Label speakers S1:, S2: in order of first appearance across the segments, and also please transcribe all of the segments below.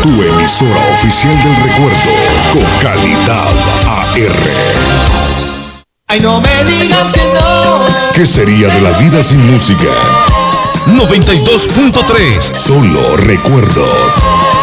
S1: Tu emisora oficial del recuerdo, con calidad AR.
S2: Ay, no me digas que no.
S1: ¿Qué sería de la vida sin música?
S3: 92.3.
S1: Solo recuerdos.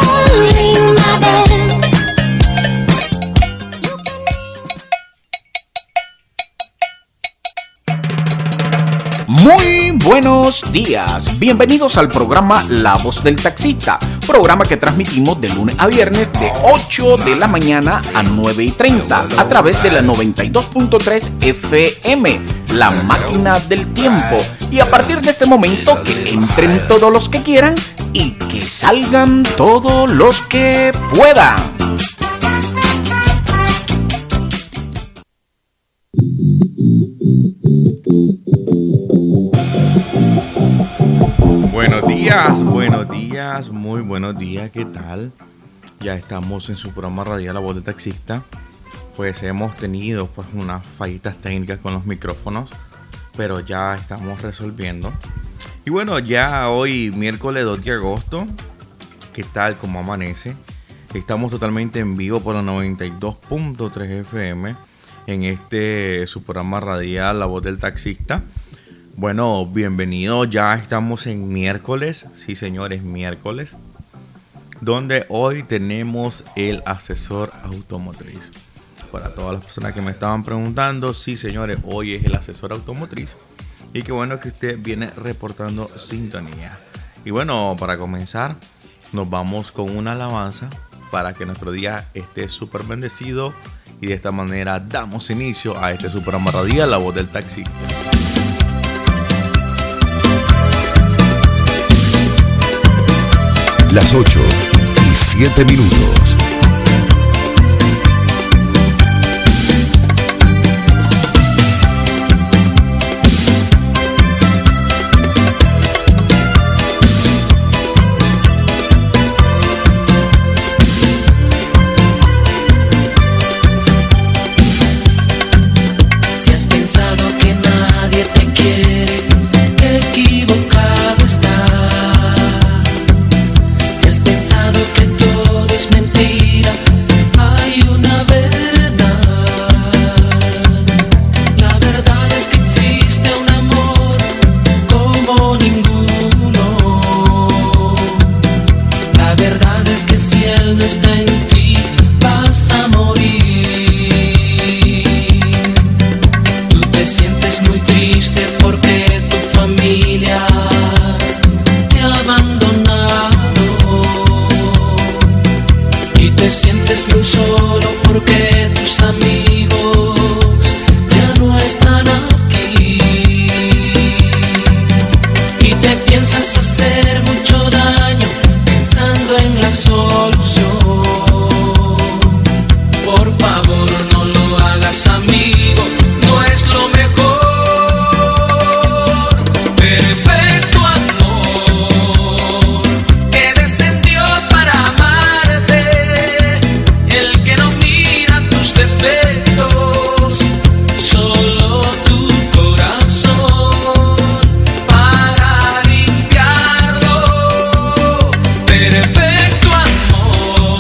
S4: Muy buenos días, bienvenidos al programa La Voz del Taxista, programa que transmitimos de lunes a viernes de 8 de la mañana a 9:30 a través de la 92.3 FM, la máquina del tiempo. Y a partir de este momento que entren todos los que quieran y que salgan todos los que puedan.
S5: Buenos días, muy buenos días, ¿qué tal? Ya estamos en su programa radial La Voz del Taxista. Pues hemos tenido unas fallitas técnicas con los micrófonos, pero ya estamos resolviendo. Y bueno, ya hoy miércoles 2 de agosto, ¿qué tal? ¿Cómo amanece? Estamos totalmente en vivo por la 92.3 FM en su programa radial La Voz del Taxista. Bueno, bienvenidos, ya estamos en miércoles, sí señores, miércoles, donde hoy tenemos el asesor automotriz. Para todas las personas que me estaban preguntando, sí señores, hoy es el asesor automotriz y qué bueno que usted viene reportando sintonía. Y bueno, para comenzar, nos vamos con una alabanza para que nuestro día esté súper bendecido y de esta manera damos inicio a su programa radial La Voz del Taxista.
S1: Las 8:07.
S6: Si has pensado que nadie te quiere, equivocado estás. Que todo es mentira, hay una verdad. La verdad es que existe un amor como ninguno. La verdad es que si él no está en ti, vas a morir. Tú te sientes muy triste porque tu familia te ha abandonado. Te sientes muy solo porque tus amigos ya no están aquí. Y te piensas hacer mucho daño pensando en la solución. Por favor, no lo hagas, amigo, no es lo mejor. Perfecto amor que descendió para amarte, el que no mira tus defectos, solo tu corazón para limpiarlo. Perfecto amor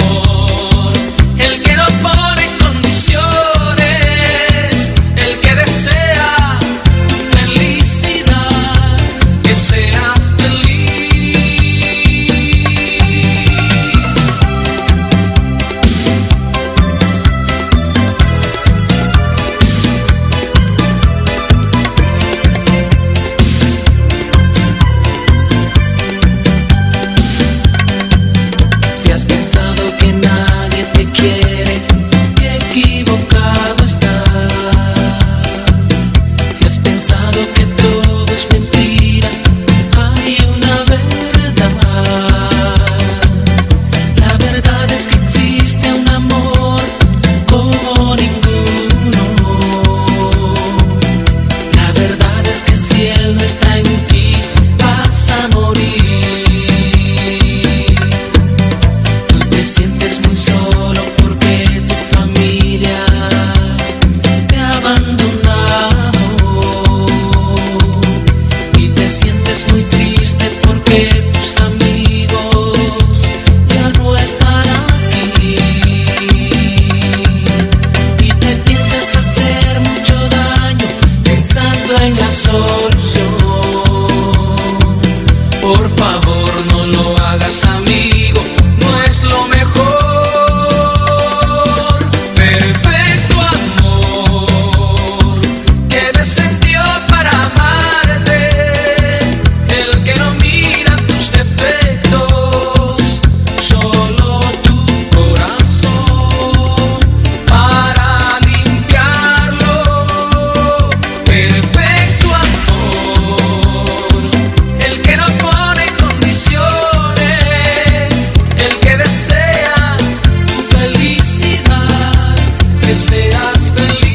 S6: que seas feliz.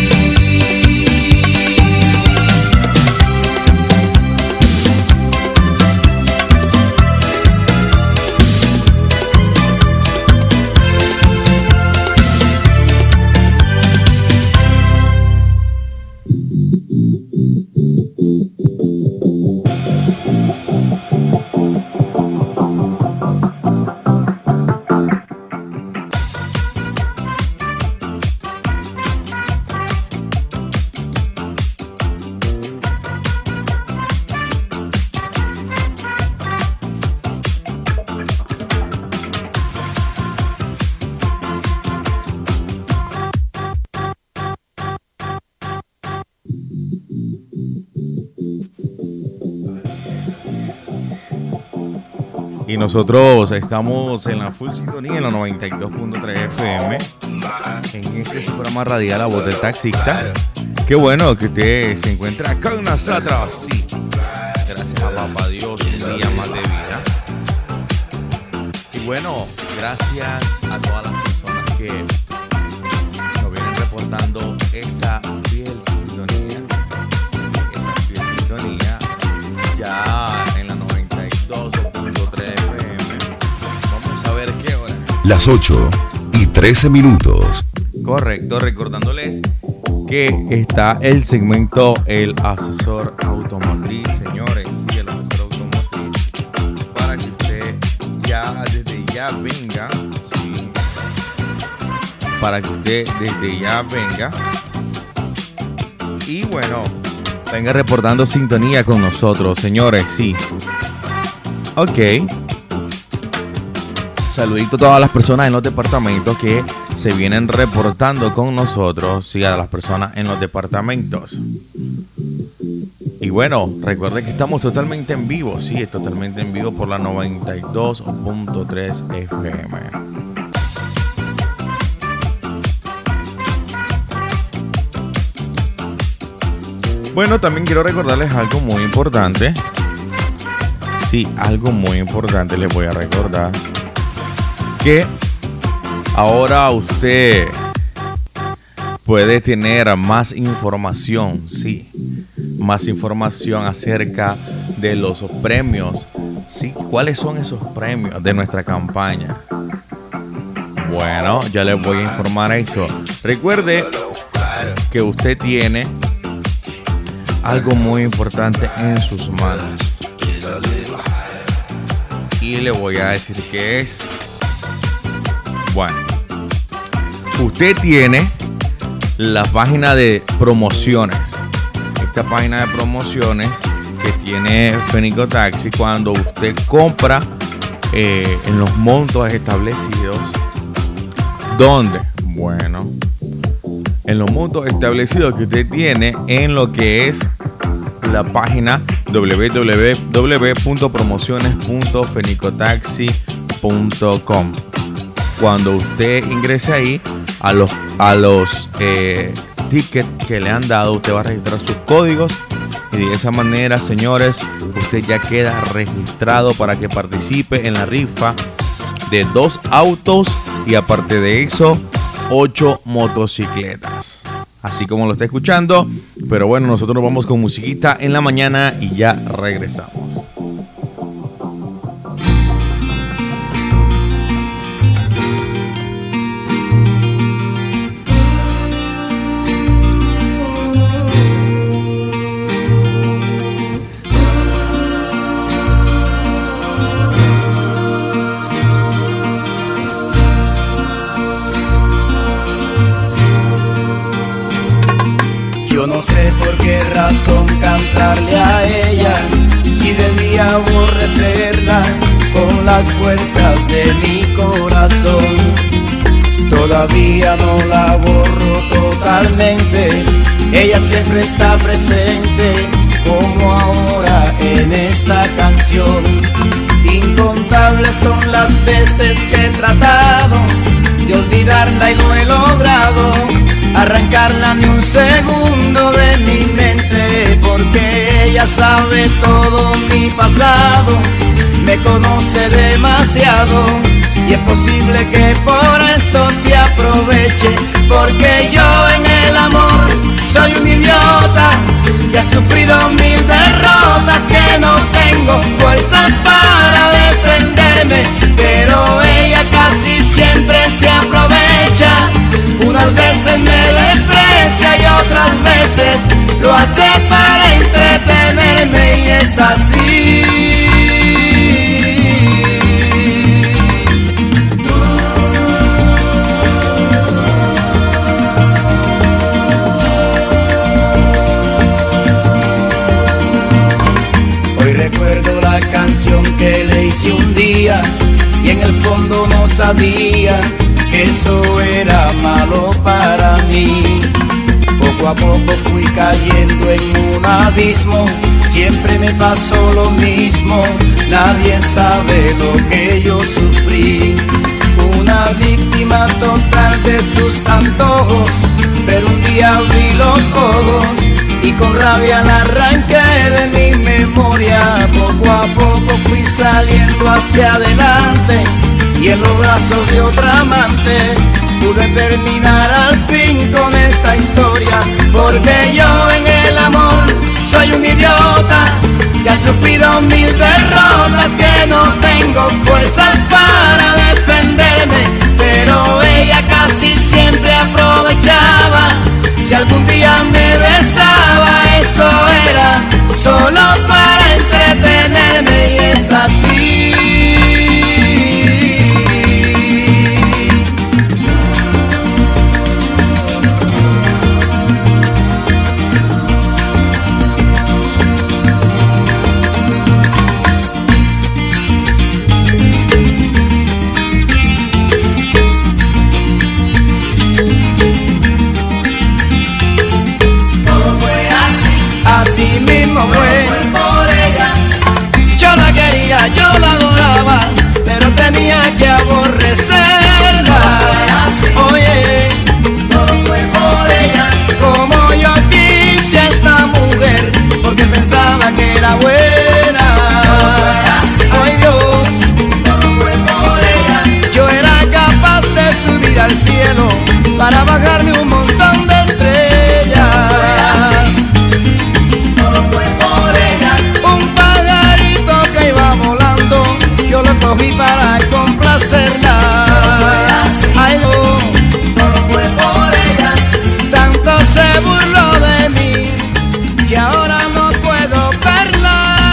S5: Y nosotros estamos en la full sintonía en la 92.3 FM en este programa radial La Voz del Taxista. Qué bueno que usted se encuentra con nosotros. Sí, gracias a Papá Dios, un día más de vida. Y bueno, gracias a todas las personas que nos vienen reportando esa fiel sintonía. Esa fiel sintonía ya en la 92.3 FM. Vamos a ver qué hora.
S1: Las 8:13.
S5: Correcto, recordándoles que está el segmento El Asesor Automotriz, señores. Sí, el Asesor Automotriz. Para que usted ya desde ya venga. Sí. Para que usted desde ya venga. Y bueno, venga reportando sintonía con nosotros, señores. Sí. Ok. Saludito a todas las personas en los departamentos que se vienen reportando con nosotros, sí, a las personas en los departamentos. Y bueno, recuerden que estamos totalmente en vivo, sí, es totalmente en vivo por la 92.3 FM. Bueno, también quiero recordarles algo muy importante. Sí, algo muy importante les voy a recordar. Que ahora usted puede tener más información, sí, más información acerca de los premios, sí, ¿cuáles son esos premios de nuestra campaña? Bueno, ya les voy a informar eso. Recuerde que usted tiene algo muy importante en sus manos y le voy a decir qué es. Bueno, usted tiene la página de promociones. Esta página de promociones que tiene Fenico Taxi, cuando usted compra en los montos establecidos. ¿Dónde? Bueno, en los montos establecidos que usted tiene en lo que es la página www.promociones.fenicotaxi.com. Cuando usted ingrese ahí a los tickets que le han dado, usted va a registrar sus códigos y de esa manera, señores, usted ya queda registrado para que participe en la rifa de 2 autos y aparte de eso 8 motocicletas, así como lo está escuchando. Pero bueno, nosotros nos vamos con musiquita en la mañana y ya regresamos.
S2: Yo no sé por qué razón cantarle a ella, si debía aborrecerla con las fuerzas de mi corazón. Todavía no la borro totalmente, ella siempre está presente, como ahora en esta canción. Incontables son las veces que he tratado de olvidarla y no he logrado arrancarla ni un segundo de mi mente, porque ella sabe todo mi pasado, me conoce demasiado y es posible que por eso se aproveche, porque yo en el amor soy un idiota que ha sufrido 1000 derrotas, que no tengo fuerzas para defenderme, pero ella casi siempre se aprovecha. Unas veces me desprecia y otras veces lo hace para entretenerme, y es así. Hoy recuerdo la canción que le hice un día y en el fondo no sabía que eso era malo para mí. Poco a poco fui cayendo en un abismo, siempre me pasó lo mismo, nadie sabe lo que yo sufrí. Una víctima total de sus antojos, pero un día abrí los ojos y con rabia la arranqué de mi memoria. Poco a poco fui saliendo hacia adelante y en los brazos de otra amante pude terminar al fin con esta historia, porque yo en el amor soy un idiota que ha sufrido 1000 derrotas, que no tengo fuerzas para defenderme, pero ella casi siempre aprovechaba. Si algún día me besaba, eso era solo para entretenerme, y es así. Así mismo fue por ella. Yo la quería, yo la adoraba, pero tenía que aborrecerla. Oye, todo fue por ella. Como yo quise a esta mujer, porque pensaba que era buena. Ay Dios, todo fue por ella. Yo era capaz de subir al cielo para bajarme un montón de estrellas. Yo lo cogí para complacerla. Ay no, todo fue por ella. Tanto se burló de mí que ahora no puedo verla.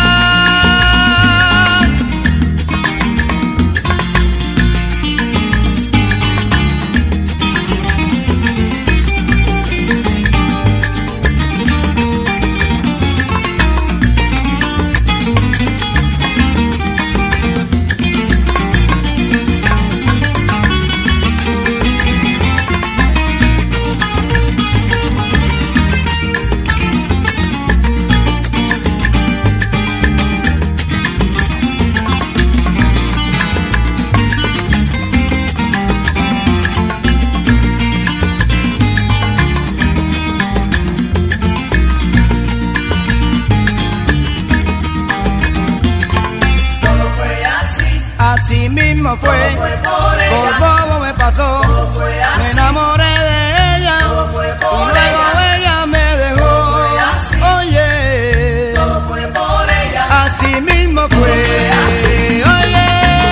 S2: Así mismo fue, por bobo me pasó, me enamoré de ella y luego ella me dejó. Oye, así mismo fue. Oye,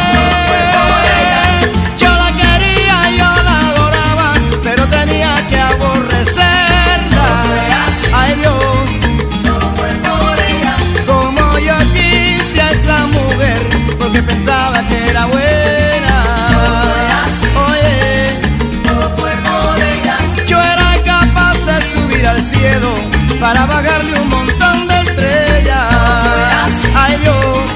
S2: yo la quería, yo la adoraba, pero tenía que aborrecerla. Ay Dios, como yo quise a esa mujer, porque pensaba que era buena. Oye, yo era capaz de subir al cielo para bajarle un montón de estrellas. Ay Dios,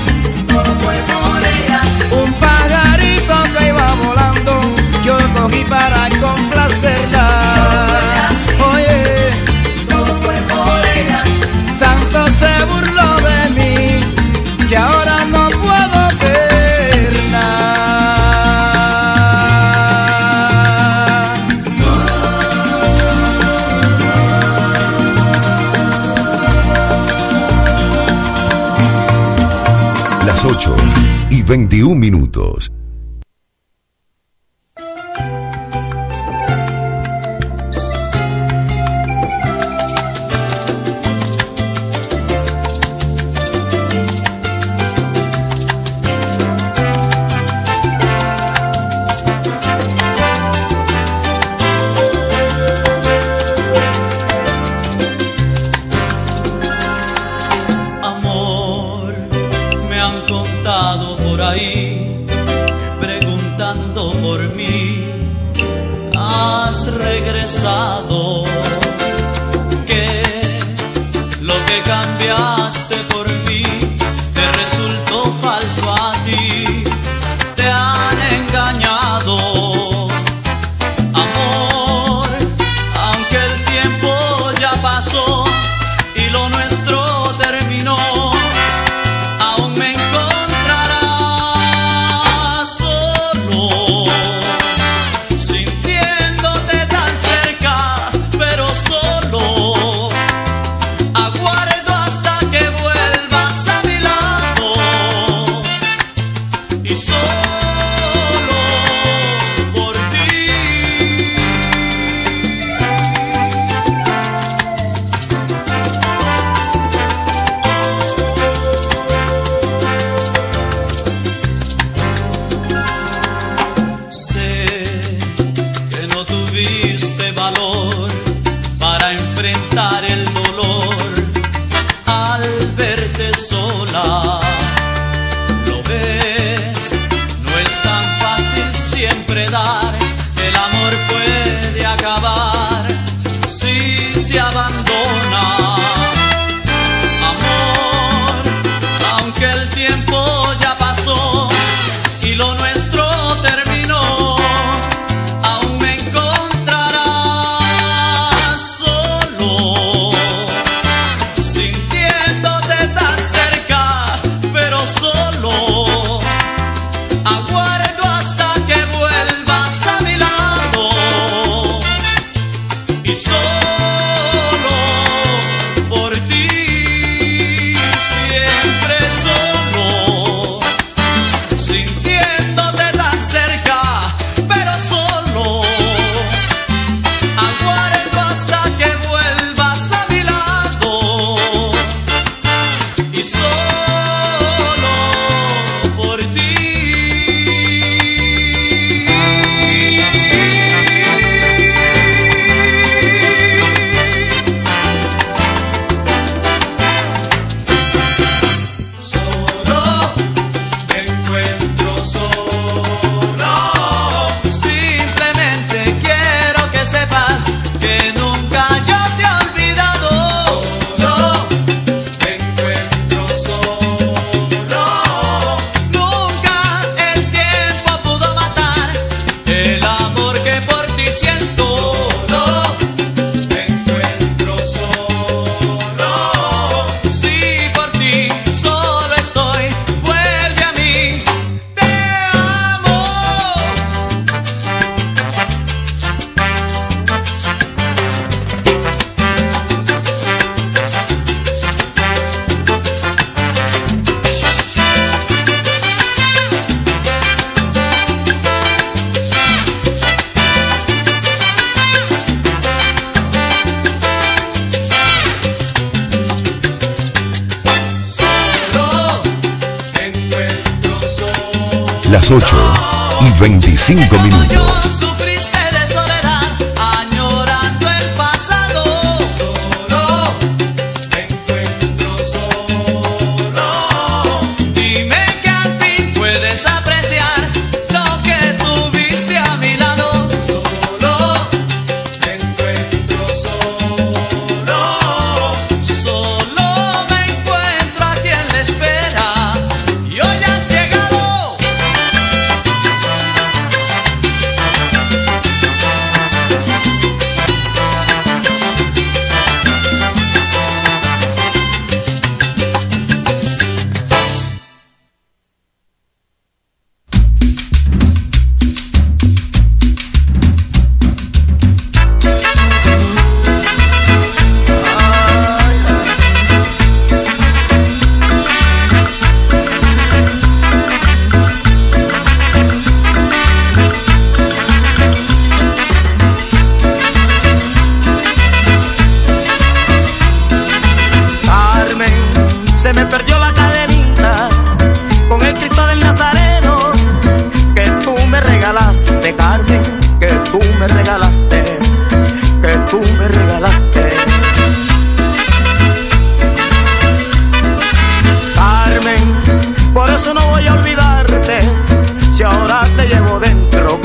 S2: un pajarito que iba volando, yo lo cogí para complacerla. Oye, tanto se burló de mí que ahora no puedo verla.
S1: Las 8:21.
S3: tanto por mí has regresado, que lo que cambiaste por mí te resultó falso a ti, te han engañado. Amor, aunque el tiempo ya pasó y lo nuestro terminó, aún me encontrarás solo, sintiéndote tan cerca, pero solo. Aguardo hasta que vuelvas a mi lado y solo por ti. Sé que no tuviste valor para enfrentar el dolor al verte sola. Lo ves, no es tan fácil siempre dar, el amor puede acabar si se abandona. Amor, aunque el tiempo ya pasó y lo nuestro terminó, aún me encontrarás solo, sintiéndote tan cerca, pero solo. Aguardo hasta que vuelvas a mi lado y solo por ti, siempre solo, sintiéndote tan cerca, pero solo. Aguardo hasta que vuelvas a mi lado y solo por ti. Solo me encuentro solo. Simplemente quiero que sepas que nunca yo te he olvidado. Solo me encuentro solo. Nunca el tiempo pudo matar el amor que por ti siento. Solo me encuentro solo. Si por ti solo estoy, vuelve a mí, te amo. Solo me encuentro solo.
S1: Las 8:25.
S3: Sufriste de soledad, añorando el pasado. Solo me encuentro solo. Dime que al fin puedes apreciar lo que tuviste a mi lado. Solo me encuentro solo. Solo me encuentro a quien le espera y hoy has llegado. Carmen, se me perdió la cadenita con el Cristo del Nazareno que tú me regalaste, Carmen, que tú me regalaste, que tú me regalaste. Carmen, por eso no voy a olvidarte, si ahora te llevo dentro,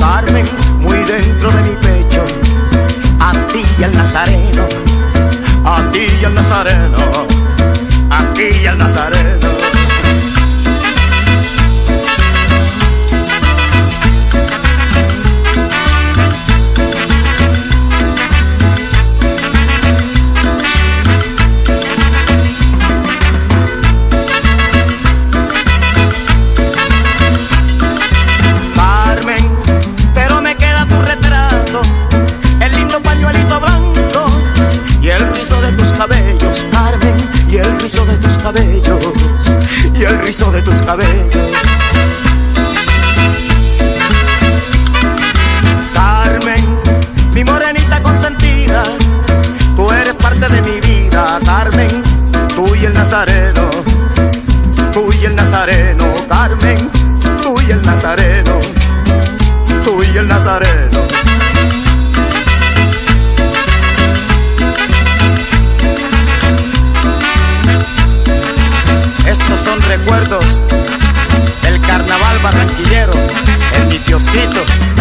S3: cabellos. Carmen, mi morenita consentida, tú eres parte de mi vida, Carmen, tú y el Nazareno, tú y el Nazareno, Carmen, tú y el Nazareno, tú y el Nazareno. Estos son recuerdos del carnaval barranquillero en mi kiosquito.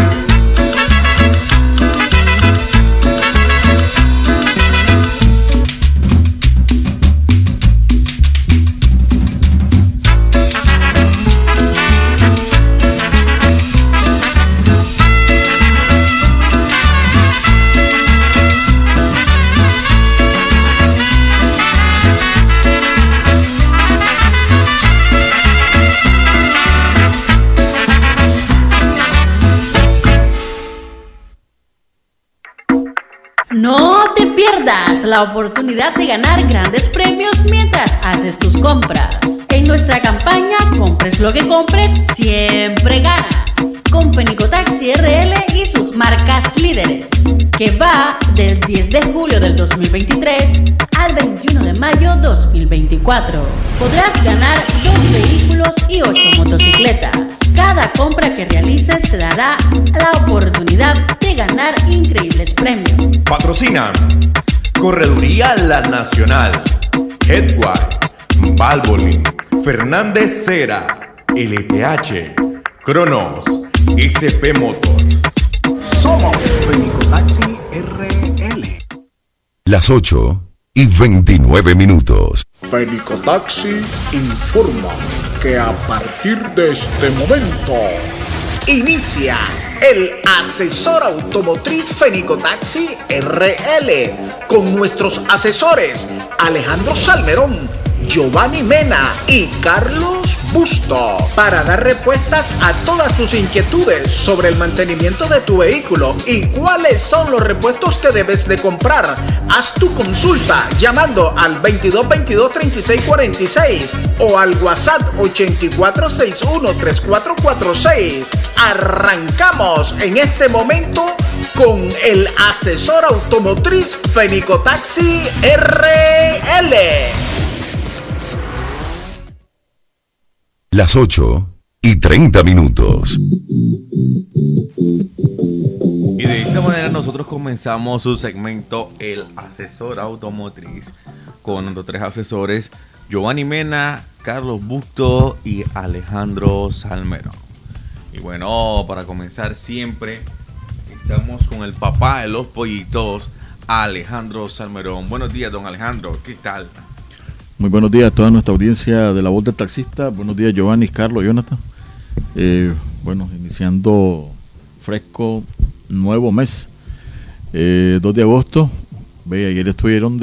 S7: No te pierdas la oportunidad de ganar grandes premios mientras haces tus compras. En nuestra campaña Compres lo que compres, siempre ganas. Con Fenicotaxi RL y sus marcas líderes, que va del 10 de julio del 2023 al 21 de mayo 2024. Podrás ganar 2 vehículos y 8 motocicletas. Cada compra que realices te dará la oportunidad de ganar increíbles premios.
S8: Patrocinan Correduría La Nacional, Headway, Valvoline, Fernández Cera, LTH, Cronos, SP Motors.
S1: Somos Fenicotaxi RL. Las 8:29.
S9: Fenicotaxi informa que a partir de este momento inicia el asesor automotriz Fenicotaxi RL con nuestros asesores Alejandro Salmerón, Giovanni Mena y Carlos Busto, para dar respuestas a todas tus inquietudes sobre el mantenimiento de tu vehículo y cuáles son los repuestos que debes de comprar. Haz tu consulta llamando al 2222-3646 o al WhatsApp 8461-3446. Arrancamos en este momento con el asesor automotriz Fenicotaxi RL.
S1: Las 8:30.
S5: Y de esta manera nosotros comenzamos su segmento El Asesor Automotriz con nuestros 3 asesores, Giovanni Mena, Carlos Busto y Alejandro Salmerón. Y bueno, para comenzar siempre estamos con el papá de los pollitos, Alejandro Salmerón. Buenos días, don Alejandro, ¿qué tal?
S10: Muy buenos días a toda nuestra audiencia de La Voz del Taxista. Buenos días, Giovanni, Carlos, Jonathan. Bueno, iniciando fresco, nuevo mes, 2 de agosto. Ayer estuvieron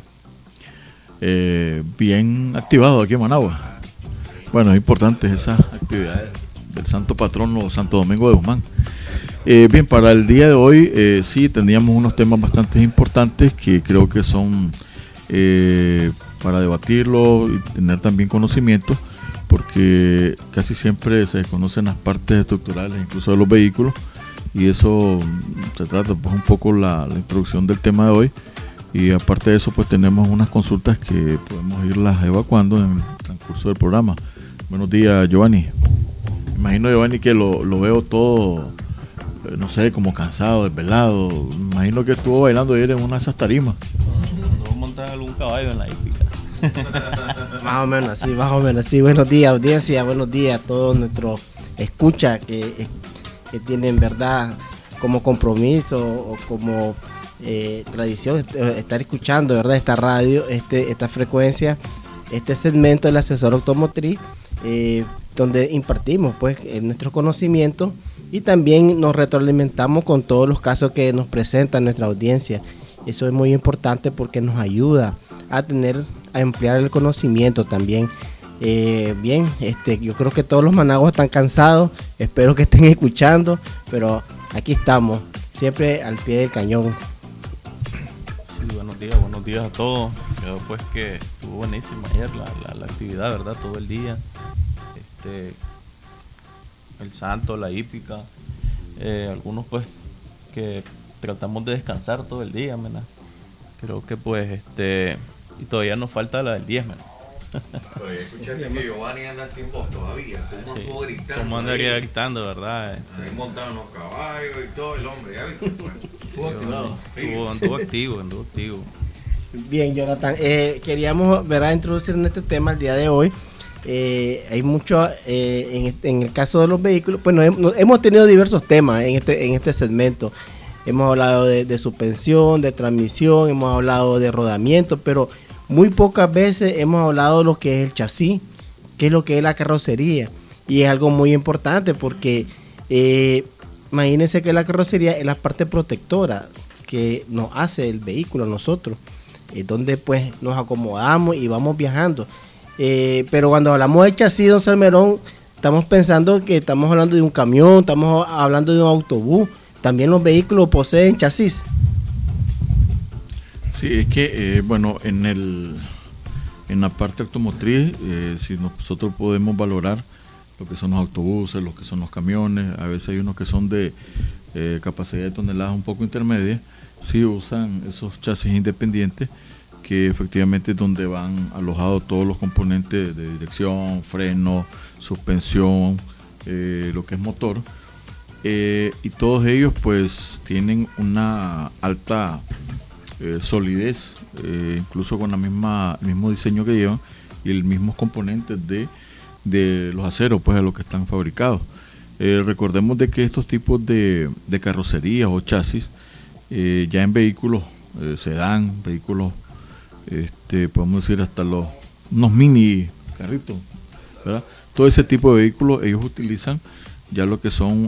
S10: bien activados aquí en Managua. Bueno, es importante esas actividades del santo patrono Santo Domingo de Guzmán. Bien, para el día de hoy sí teníamos unos temas bastante importantes que creo que son para debatirlo y tener también conocimiento, porque casi siempre se desconocen las partes estructurales incluso de los vehículos, y eso se trata pues un poco la introducción del tema de hoy. Y aparte de eso, pues tenemos unas consultas que podemos irlas evacuando en el transcurso del programa. Buenos días, Giovanni. Imagino, Giovanni, que lo veo todo, no sé, como cansado, desvelado. Imagino que estuvo bailando ayer en una de esas tarimas.
S11: No montar algún caballo en la hípica.
S12: Más o menos así. Buenos días, audiencia, buenos días a todos nuestros escuchas que tienen, verdad, como compromiso o como tradición estar escuchando, verdad, esta radio, esta frecuencia, este segmento del asesor automotriz, donde impartimos pues nuestro conocimiento y también nos retroalimentamos con todos los casos que nos presenta nuestra audiencia. Eso es muy importante porque nos ayuda a ampliar el conocimiento también. Bien, yo creo que todos los managos están cansados, espero que estén escuchando, pero aquí estamos, siempre al pie del cañón.
S11: Sí, buenos días a todos. Creo pues que estuvo buenísima ayer la actividad, ¿verdad? Todo el día. el Santo, la hípica, algunos pues que tratamos de descansar todo el día, ¿verdad? Creo que pues y todavía nos falta la del 10, ¿verdad?
S5: Pero escuchaste que Giovanni anda sin voz todavía. ¿Cómo estuvo gritando?
S11: ¿Cómo andaría gritando, verdad?
S5: Ahí montaron los caballos y todo el hombre, ¿ya viste? Estuvo activado.
S11: Anduvo activo.
S12: Bien, Jonathan, queríamos, ¿verdad?, introducir en este tema el día de hoy. Hay mucho, en el caso de los vehículos, bueno, hemos tenido diversos temas en este segmento. Hemos hablado de suspensión, de transmisión, hemos hablado de rodamiento, pero muy pocas veces hemos hablado de lo que es el chasis, qué es lo que es la carrocería. Y es algo muy importante porque imagínense que la carrocería es la parte protectora que nos hace el vehículo a nosotros, donde pues nos acomodamos y vamos viajando. Pero cuando hablamos de chasis, don Salmerón, estamos pensando que estamos hablando de un camión, estamos hablando de un autobús. También los vehículos poseen chasis.
S10: Sí, es que, bueno, en la parte automotriz, si nosotros podemos valorar lo que son los autobuses, lo que son los camiones, a veces hay unos que son de capacidad de toneladas un poco intermedia, sí usan esos chasis independientes, que efectivamente es donde van alojados todos los componentes de dirección, freno, suspensión, lo que es motor. Y todos ellos pues tienen una alta solidez, incluso con el mismo diseño que llevan y los mismos componentes de los aceros pues a los que están fabricados. Recordemos de que estos tipos de carrocerías o chasis ya en vehículos sedán, vehículos podemos decir hasta unos mini carritos, ¿verdad? Todo ese tipo de vehículos ellos utilizan ya lo que son,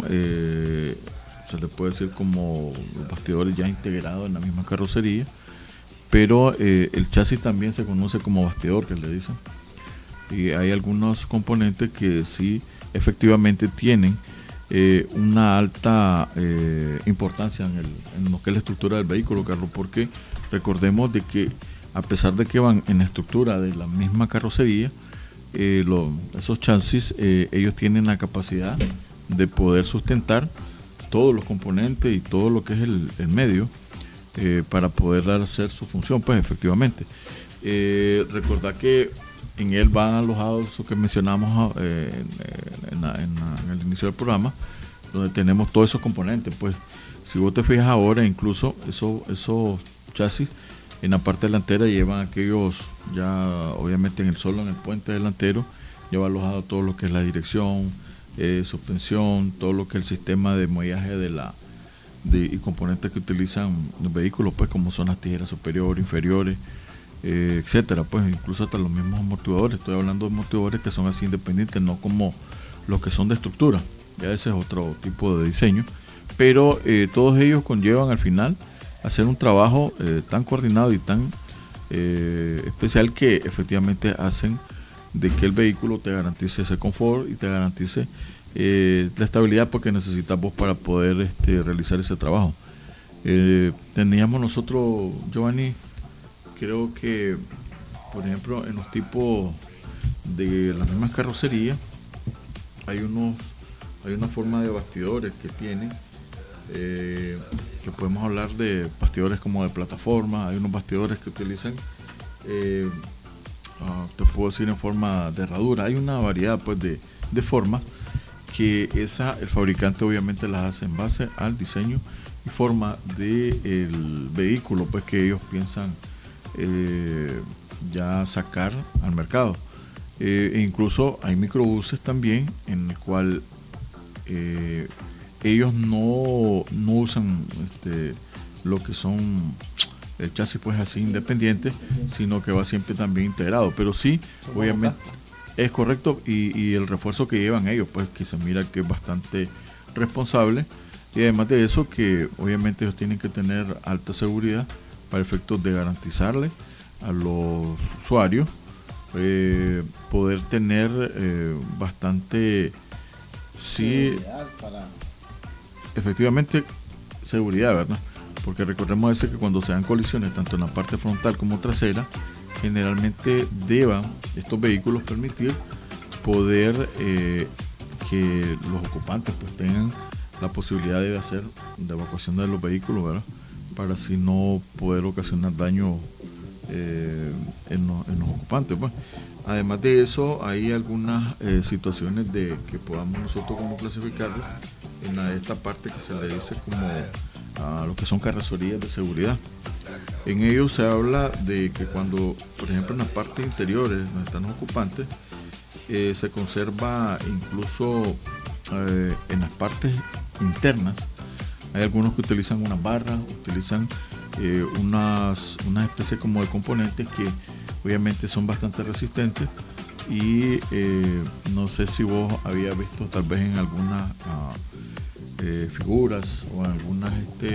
S10: se le puede decir como los bastidores ya integrados en la misma carrocería, pero el chasis también se conoce como bastidor, que le dicen, y hay algunos componentes que sí efectivamente tienen una alta importancia en lo que es la estructura del vehículo, Carlos, porque recordemos de que a pesar de que van en la estructura de la misma carrocería, esos chasis ellos tienen la capacidad de poder sustentar todos los componentes y todo lo que es el medio para poder hacer su función, pues efectivamente. Recordad que en él van alojados eso que mencionamos en el inicio del programa, donde tenemos todos esos componentes. Pues si vos te fijas ahora, incluso esos chasis en la parte delantera llevan aquellos, ya obviamente en el puente delantero lleva alojado todo lo que es la dirección, suspensión, todo lo que es el sistema de muellaje y componentes que utilizan los vehículos, pues como son las tijeras superiores, inferiores, etcétera, pues incluso hasta los mismos amortiguadores. Estoy hablando de amortiguadores que son así independientes, no como los que son de estructura, ya ese es otro tipo de diseño, pero todos ellos conllevan al final hacer un trabajo tan coordinado y tan especial que efectivamente hacen de que el vehículo te garantice ese confort y te garantice la estabilidad porque necesitas vos para poder realizar ese trabajo. Teníamos nosotros, Giovanni, creo que por ejemplo en los tipos de las mismas carrocerías hay una forma de bastidores que tienen, que podemos hablar de bastidores como de plataforma. Hay unos bastidores que utilizan te puedo decir en forma de herradura. Hay una variedad pues de formas que el fabricante obviamente las hace en base al diseño y forma del vehículo pues que ellos piensan ya sacar al mercado. E incluso hay microbuses también en el cual ellos no usan lo que son el chasis pues así independiente, sino que va siempre también integrado, pero sí obviamente es correcto, y el refuerzo que llevan ellos pues que se mira que es bastante responsable, y además de eso que obviamente ellos tienen que tener alta seguridad para efectos de garantizarle a los usuarios poder tener bastante efectivamente seguridad, ¿verdad? Porque recordemos que cuando se dan colisiones tanto en la parte frontal como trasera, generalmente deban estos vehículos permitir poder que los ocupantes pues tengan la posibilidad de hacer de evacuación de los vehículos, ¿verdad? Para así no poder ocasionar daño en los ocupantes, pues. Además de eso, hay algunas situaciones de que podamos nosotros como clasificarlo en esta parte que se le dice como a lo que son carrocerías de seguridad. En ello se habla de que cuando, por ejemplo, en las partes interiores donde están los ocupantes, se conserva incluso en las partes internas. Hay algunos que utilizan unas barras, utilizan unas especies como de componentes que obviamente son bastante resistentes y no sé si vos habías visto tal vez en algunas figuras o en algunas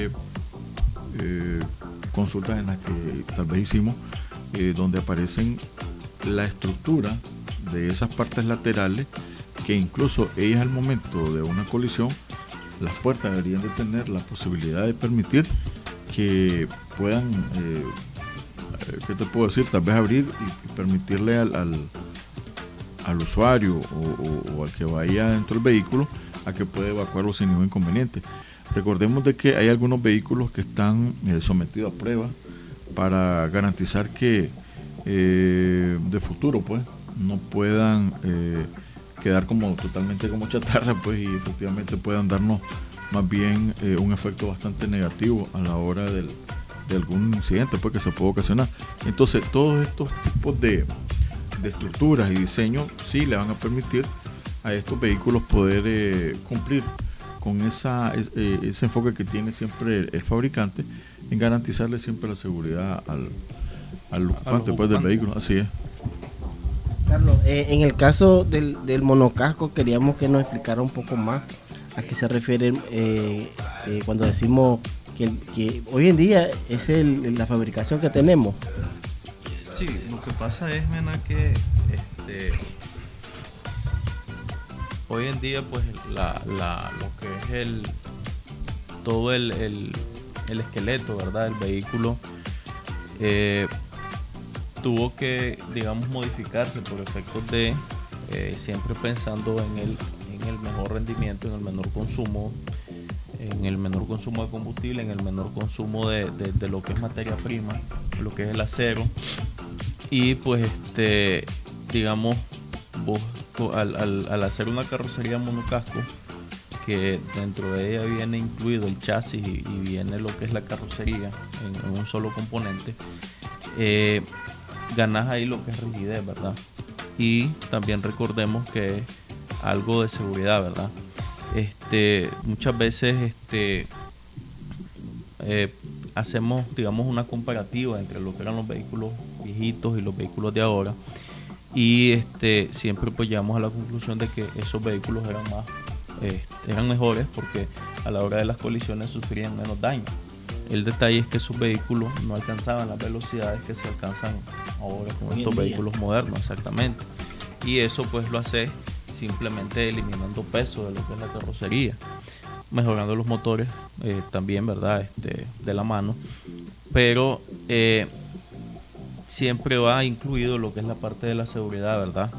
S10: consultas en las que tal vez hicimos donde aparecen la estructura de esas partes laterales que incluso ellas al momento de una colisión las puertas deberían de tener la posibilidad de permitir que puedan ¿qué te puedo decir? Tal vez abrir y permitirle al usuario o al que vaya dentro del vehículo a que pueda evacuarlo sin ningún inconveniente. Recordemos de que hay algunos vehículos que están sometidos a pruebas para garantizar que de futuro pues no puedan quedar como totalmente como chatarra pues y efectivamente puedan darnos más bien un efecto bastante negativo a la hora de algún incidente pues que se puede ocasionar. Entonces todos estos tipos de estructuras y diseños sí le van a permitir a estos vehículos poder cumplir con ese enfoque que tiene siempre el fabricante en garantizarle siempre la seguridad al ocupante pues, del vehículo. Así es.
S12: Carlos, en el caso del monocasco queríamos que nos explicara un poco más a qué se refiere cuando decimos que hoy en día es la fabricación que tenemos.
S11: Sí, lo que pasa es, Mena, que hoy en día pues lo que es todo el esqueleto, ¿verdad?, del vehículo tuvo que, digamos, modificarse por efectos de siempre pensando en el mejor rendimiento, en el menor consumo de combustible, en el menor consumo de lo que es materia prima, lo que es el acero. Y pues digamos, vos al hacer una carrocería monocasco, que dentro de ella viene incluido el chasis y viene lo que es la carrocería en un solo componente, ganas ahí lo que es rigidez, ¿verdad? Y también recordemos que algo de seguridad, ¿verdad? Muchas veces hacemos, digamos, una comparativa entre lo que eran los vehículos viejitos y los vehículos de ahora, y siempre pues llegamos a la conclusión de que esos vehículos eran mejores porque a la hora de las colisiones sufrían menos daño. El detalle es que esos vehículos no alcanzaban las velocidades que se alcanzan ahora con estos vehículos modernos, exactamente, y eso pues lo hace simplemente eliminando peso de lo que es la carrocería, mejorando los motores también, ¿verdad?, de la mano, pero siempre va incluido lo que es la parte de la seguridad, ¿verdad?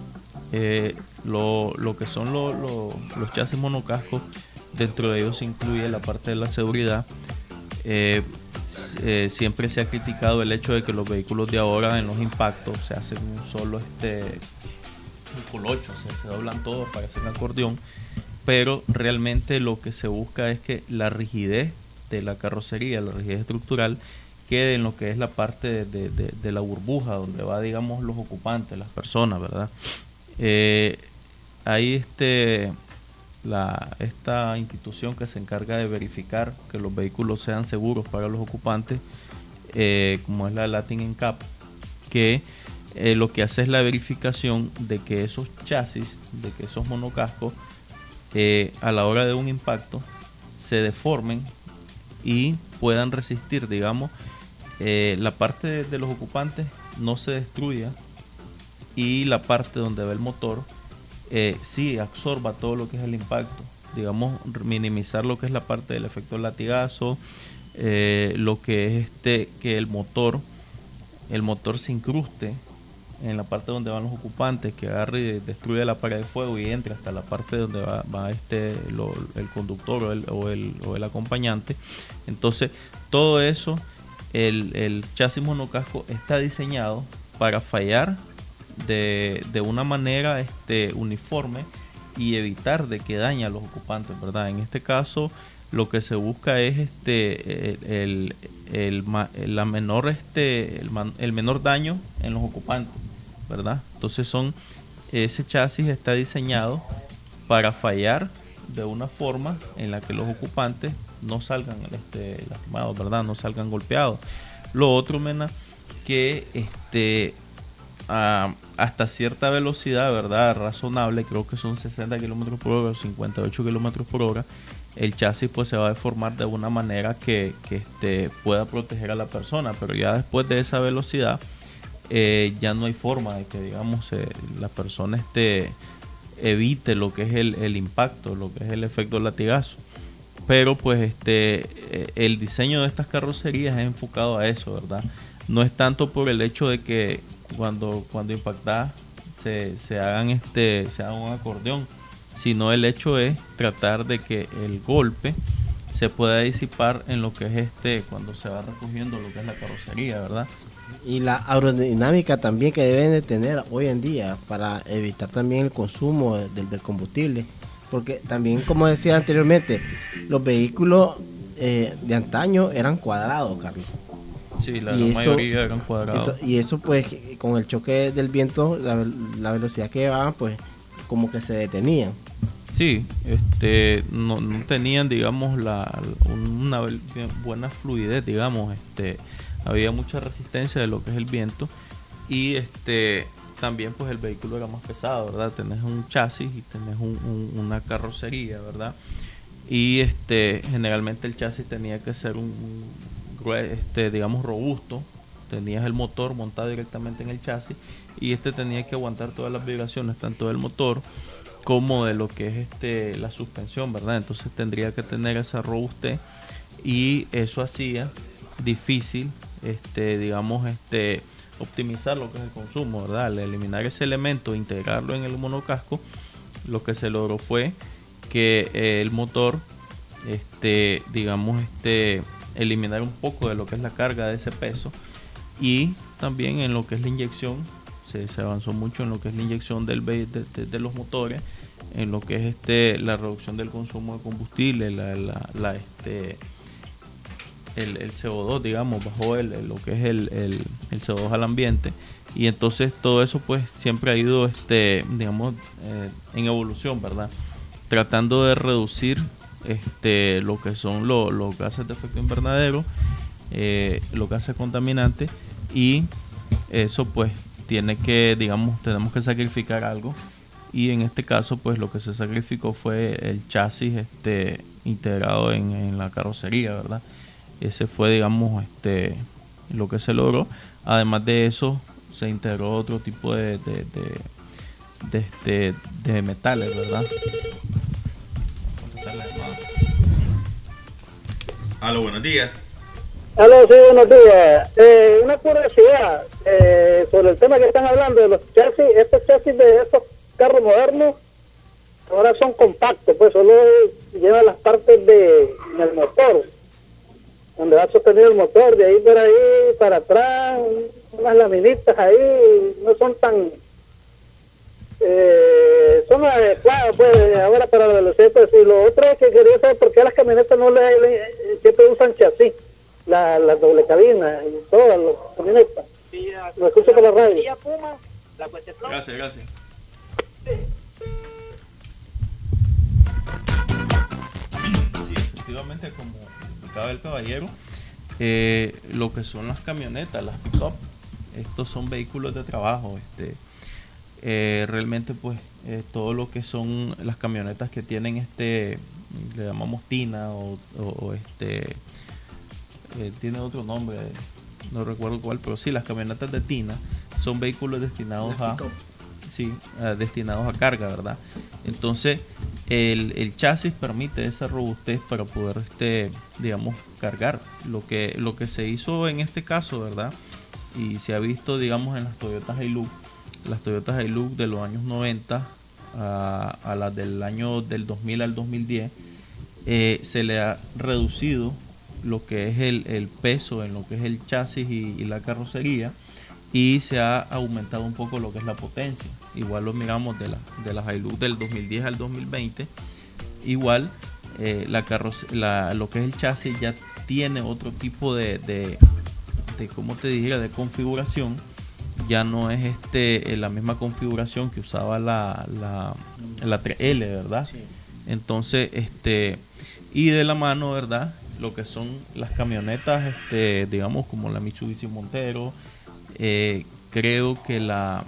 S11: Lo que son los chasis monocascos, dentro de ellos se incluye la parte de la seguridad. Siempre se ha criticado el hecho de que los vehículos de ahora en los impactos se hacen un solo colocho, se doblan todos para hacer un acordeón, pero realmente lo que se busca es que la rigidez de la carrocería, la rigidez estructural, quede en lo que es la parte de la burbuja donde va, digamos, los ocupantes, las personas, ¿verdad? Hay esta institución que se encarga de verificar que los vehículos sean seguros para los ocupantes, como es la Latin NCAP, que lo que hace es la verificación de que esos chasis, de que esos monocascos, a la hora de un impacto se deformen y puedan resistir, digamos, la parte de los ocupantes no se destruya y la parte donde va el motor sí absorba todo lo que es el impacto, digamos, minimizar lo que es la parte del efecto latigazo, lo que es que el motor se incruste en la parte donde van los ocupantes, que agarre y destruye la pared de fuego y entra hasta la parte donde va el conductor o el acompañante. Entonces todo eso, el chasis monocasco está diseñado para fallar de una manera uniforme y evitar de que dañe a los ocupantes, ¿verdad? En este caso lo que se busca es el menor daño en los ocupantes, ¿verdad? Entonces ese chasis está diseñado para fallar de una forma en la que los ocupantes no salgan lastimados, ¿verdad? No salgan golpeados. Lo otro, mena, que hasta cierta velocidad, ¿verdad? Razonable, creo que son 60 km por hora o 58 km por hora, el chasis pues se va a deformar de una manera que pueda proteger a la persona, pero ya después de esa velocidad ya no hay forma de que, digamos, la persona evite lo que es el impacto, lo que es el efecto latigazo. Pero pues el diseño de estas carrocerías es enfocado a eso, ¿verdad? No es tanto por el hecho de que cuando impacta se hagan un acordeón, sino el hecho es tratar de que el golpe se pueda disipar en lo que es cuando se va recogiendo lo que es la carrocería, ¿verdad?
S12: Y la aerodinámica también que deben de tener hoy en día para evitar también el consumo del combustible, porque también, como decía anteriormente, los vehículos de antaño eran cuadrados, Carlos.
S11: Sí, la mayoría eran cuadrados.
S12: Y eso pues con el choque del viento, la velocidad que llevaban pues como que se detenían.
S11: Sí, no tenían, digamos, una buena fluidez, digamos, había mucha resistencia de lo que es el viento y también pues el vehículo era más pesado, ¿verdad? Tenés un chasis y tenés una carrocería, ¿verdad? Y generalmente el chasis tenía que ser digamos, robusto. Tenías el motor montado directamente en el chasis y tenía que aguantar todas las vibraciones, tanto del motor como de lo que es la suspensión, ¿verdad? Entonces tendría que tener esa robustez y eso hacía difícil, digamos, optimizar lo que es el consumo, ¿verdad? Al eliminar ese elemento, integrarlo en el monocasco, lo que se logró fue que el motor, digamos, eliminar un poco de lo que es la carga de ese peso y también en lo que es la inyección. Se avanzó mucho en lo que es la inyección de los motores, en lo que es la reducción del consumo de combustible, el CO2, digamos, bajó lo que es el CO2 al ambiente, y entonces todo eso pues siempre ha ido digamos en evolución, ¿verdad? Tratando de reducir lo que son los gases de efecto invernadero, los gases contaminantes, y eso pues tenemos que sacrificar algo, y en este caso pues lo que se sacrificó fue el chasis integrado en la carrocería, ¿verdad? Ese fue, digamos, lo que se logró. Además de eso se integró otro tipo de metales, ¿verdad?
S5: Aló, buenos días.
S13: Aló, sí, buenos días. Una curiosidad sobre el tema que están hablando de los chasis. Estos chasis de estos carros modernos ahora son compactos, pues solo llevan las partes del motor, donde va sostenido el motor, de ahí para atrás, unas laminitas ahí, no son tan son adecuadas pues ahora para la velocidad. Pues, y lo otro es que quería saber por qué las camionetas siempre usan chasis, la doble cabina y todas las camionetas. Lo escucho por la radio.
S11: Gracias. Sí, efectivamente, como explicaba el caballero, lo que son las camionetas, las pick-up, estos son vehículos de trabajo. Realmente pues todo lo que son las camionetas que tienen le llamamos tina o tiene otro nombre, no recuerdo cuál, pero sí, las camionetas de tina son vehículos destinados destinados a carga, ¿verdad? Entonces el chasis permite esa robustez para poder digamos cargar lo que se hizo en este caso, ¿verdad? Y se ha visto, digamos, en las Toyota Hilux, las Toyota Hilux de los años 90 a las del año del 2000 al 2010, se le ha reducido lo que es el peso en lo que es el chasis y la carrocería, y se ha aumentado un poco lo que es la potencia. Igual lo miramos de las Hilux del 2010 al 2020, igual lo que es el chasis ya tiene otro tipo de ¿cómo te dijera?, de configuración. Ya no es la misma configuración que usaba la 3L, ¿verdad? Sí. Entonces, y de la mano, ¿verdad?, lo que son las camionetas, digamos, como la Mitsubishi Montero, creo que la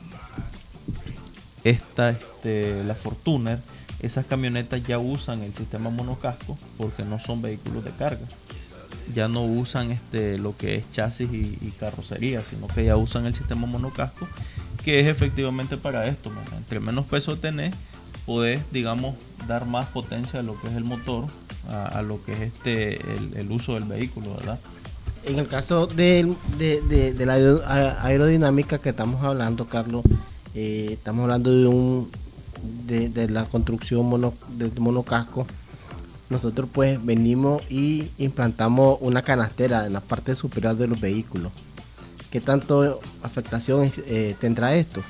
S11: Fortuner, esas camionetas ya usan el sistema monocasco porque no son vehículos de carga. Ya no usan lo que es chasis y carrocería, sino que ya usan el sistema monocasco, que es efectivamente para esto. Entre menos peso tenés, podés, digamos, dar más potencia a lo que es el motor, a lo que es el uso del vehículo, ¿verdad?
S12: En el caso de la aerodinámica que estamos hablando, Carlos, estamos hablando de la construcción del monocasco. Nosotros pues venimos y implantamos una canastera en la parte superior de los vehículos. ¿Qué tanto afectación tendrá esto?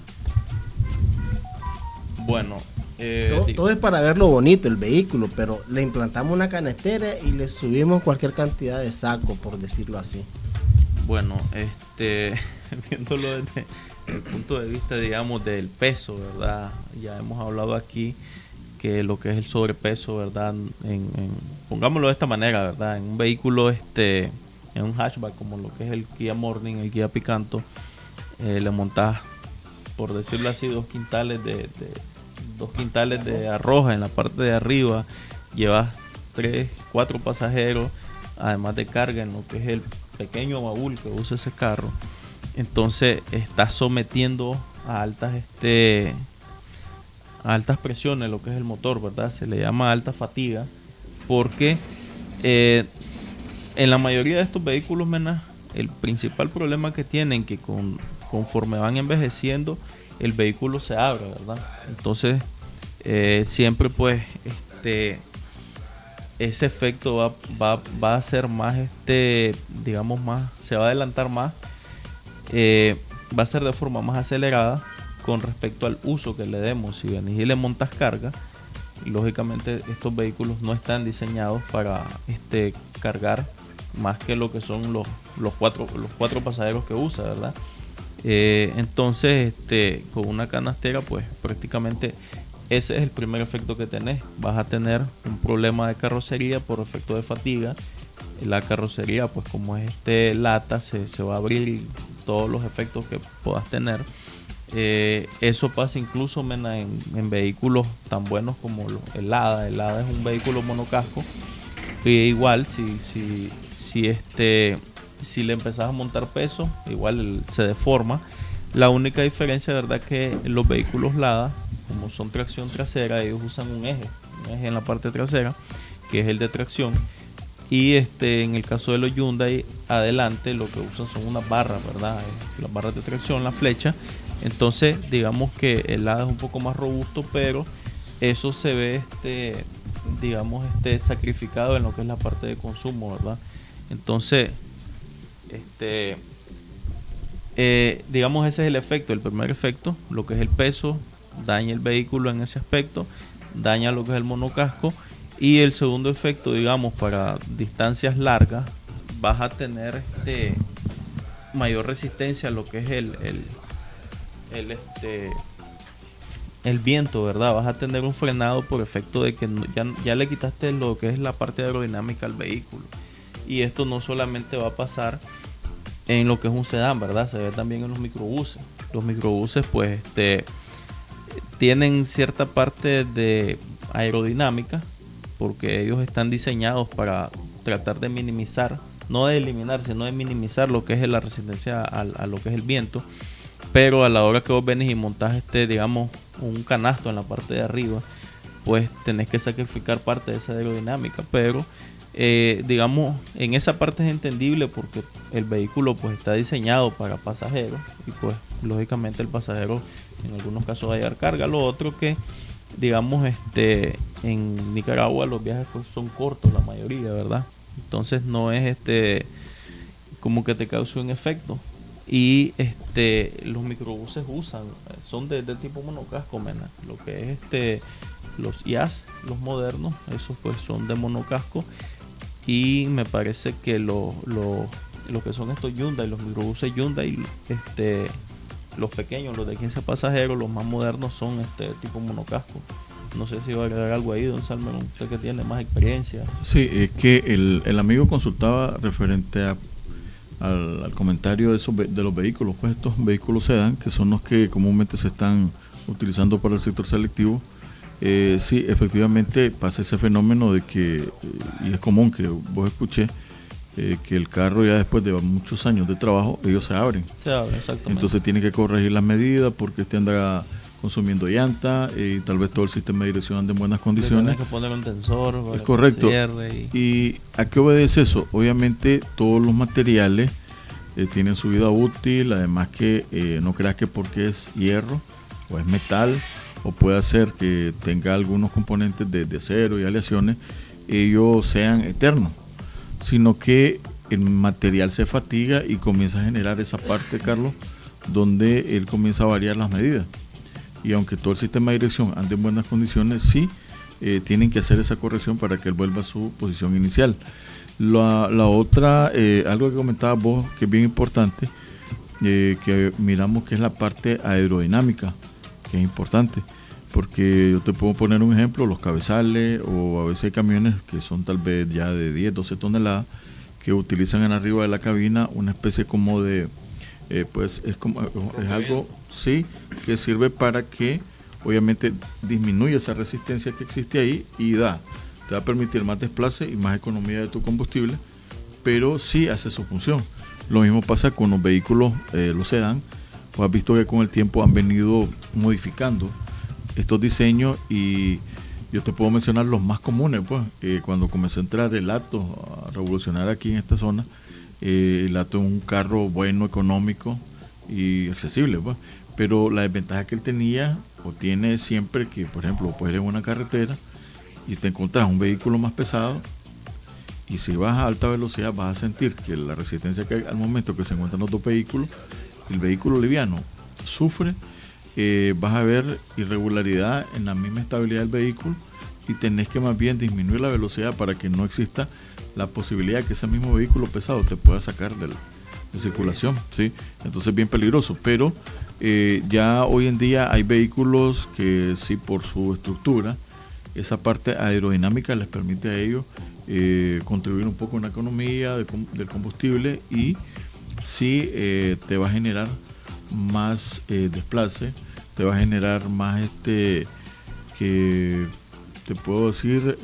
S11: Bueno,
S12: todo es para verlo bonito el vehículo, pero le implantamos una canastera y le subimos cualquier cantidad de saco, por decirlo así.
S11: Bueno, viéndolo desde el punto de vista, digamos, del peso, ¿verdad? Ya hemos hablado aquí que lo que es el sobrepeso, ¿verdad? Pongámoslo de esta manera, ¿verdad? En un vehículo, en un hatchback como lo que es el Kia Morning, el Kia Picanto, le montás, por decirlo así, 2 quintales de arroz en la parte de arriba, llevas 3, 4 pasajeros, además de carga en lo que es el pequeño baúl que usa ese carro. Entonces estás sometiendo a altas presiones lo que es el motor, ¿verdad? Se le llama alta fatiga porque en la mayoría de estos vehículos, el principal problema que tienen que conforme van envejeciendo, el vehículo se abre, ¿verdad? Entonces siempre pues ese efecto va a ser más digamos más, se va a adelantar más, va a ser de forma más acelerada con respecto al uso que le demos. Si venís y le montas carga, lógicamente estos vehículos no están diseñados para cargar más que lo que son los cuatro pasajeros que usa, ¿verdad? Entonces con una canastera pues prácticamente ese es el primer efecto que tenés. Vas a tener un problema de carrocería por efecto de fatiga. La carrocería pues como es lata, se va a abrir y todos los efectos que puedas tener. Eso pasa incluso en vehículos tan buenos como el Lada. El Lada es un vehículo monocasco y igual si le empezás a montar peso, igual se deforma. La única diferencia, verdad, que los vehículos Lada, como son tracción trasera, ellos usan un eje en la parte trasera, que es el de tracción, y en el caso de los Hyundai, adelante lo que usan son unas barras, ¿verdad? Las barras de tracción, la flecha. Entonces digamos que el Lada es un poco más robusto, pero eso se ve sacrificado en lo que es la parte de consumo, ¿verdad? Entonces digamos ese es el efecto. El primer efecto, lo que es el peso, daña el vehículo en ese aspecto, daña lo que es el monocasco. Y el segundo efecto, digamos, para distancias largas, vas a tener mayor resistencia a lo que es el viento, ¿verdad? Vas a tener un frenado por efecto de que ya le quitaste lo que es la parte aerodinámica al vehículo. Y esto no solamente va a pasar en lo que es un sedán, ¿verdad? Se ve también en los microbuses. Los microbuses pues tienen cierta parte de aerodinámica porque ellos están diseñados para tratar de minimizar, no de eliminar, sino de minimizar lo que es la resistencia a lo que es el viento. Pero a la hora que vos venís y montás digamos un canasto en la parte de arriba, pues tenés que sacrificar parte de esa aerodinámica. Pero digamos en esa parte es entendible porque el vehículo pues está diseñado para pasajeros y pues lógicamente el pasajero en algunos casos va a llevar carga. Lo otro que, digamos, en Nicaragua los viajes pues son cortos la mayoría, ¿verdad? Entonces no es como que te cause un efecto. Y los microbuses son de tipo monocasco, mena. Lo que es los IAS, los modernos, esos pues son de monocasco. Y me parece que lo que son estos Hyundai, los microbuses Hyundai, los pequeños, los de 15 pasajeros, los más modernos son tipo monocasco. No sé si va a agregar algo ahí, don Salmerón, usted que tiene más experiencia.
S10: Sí, es que el amigo consultaba referente al comentario de los vehículos, pues estos vehículos sedán, que son los que comúnmente se están utilizando para el sector selectivo. Sí, efectivamente pasa ese fenómeno de que, y es común que vos escuché, que el carro ya después de muchos años de trabajo, ellos se abren.
S11: Se abren, exactamente.
S10: Entonces tiene que corregir las medidas porque anda consumiendo llanta y tal vez todo el sistema de dirección ande en buenas condiciones.
S11: Tienes que poner un tensor para
S10: es correcto. ¿Y a qué obedece eso? Obviamente todos los materiales tienen su vida útil, además que no creas que porque es hierro o es metal o puede ser que tenga algunos componentes de acero y aleaciones, ellos sean eternos, sino que el material se fatiga y comienza a generar esa parte, Carlos, donde él comienza a variar las medidas. Y aunque todo el sistema de dirección ande en buenas condiciones, sí tienen que hacer esa corrección para que él vuelva a su posición inicial. La otra, algo que comentabas vos, que es bien importante, que miramos que es la parte aerodinámica, que es importante, porque yo te puedo poner un ejemplo, los cabezales, o a veces hay camiones que son tal vez ya de 10, 12 toneladas, que utilizan en arriba de la cabina una especie como de, pues es algo, sí, que sirve para que obviamente disminuya esa resistencia que existe ahí y te va a permitir más desplace y más economía de tu combustible, pero sí hace su función. Lo mismo pasa con los vehículos, los sedán, pues has visto que con el tiempo han venido modificando estos diseños y yo te puedo mencionar los más comunes, pues, cuando comencé a entrar el Ato, a revolucionar aquí en esta zona, el Ato es un carro bueno, económico y accesible, pues, pero la desventaja que él tenía o tiene siempre que, por ejemplo, puedes ir en una carretera y te encontrás un vehículo más pesado y si vas a alta velocidad vas a sentir que la resistencia que hay al momento que se encuentran los dos vehículos, el vehículo liviano sufre, vas a ver irregularidad en la misma estabilidad del vehículo y tenés que más bien disminuir la velocidad para que no exista la posibilidad de que ese mismo vehículo pesado te pueda sacar de circulación, ¿sí? Entonces es bien peligroso, pero ya hoy en día hay vehículos que sí, por su estructura, esa parte aerodinámica les permite a ellos contribuir un poco en la economía del combustible y sí te va a generar más desplace, te va a generar más que te puedo decir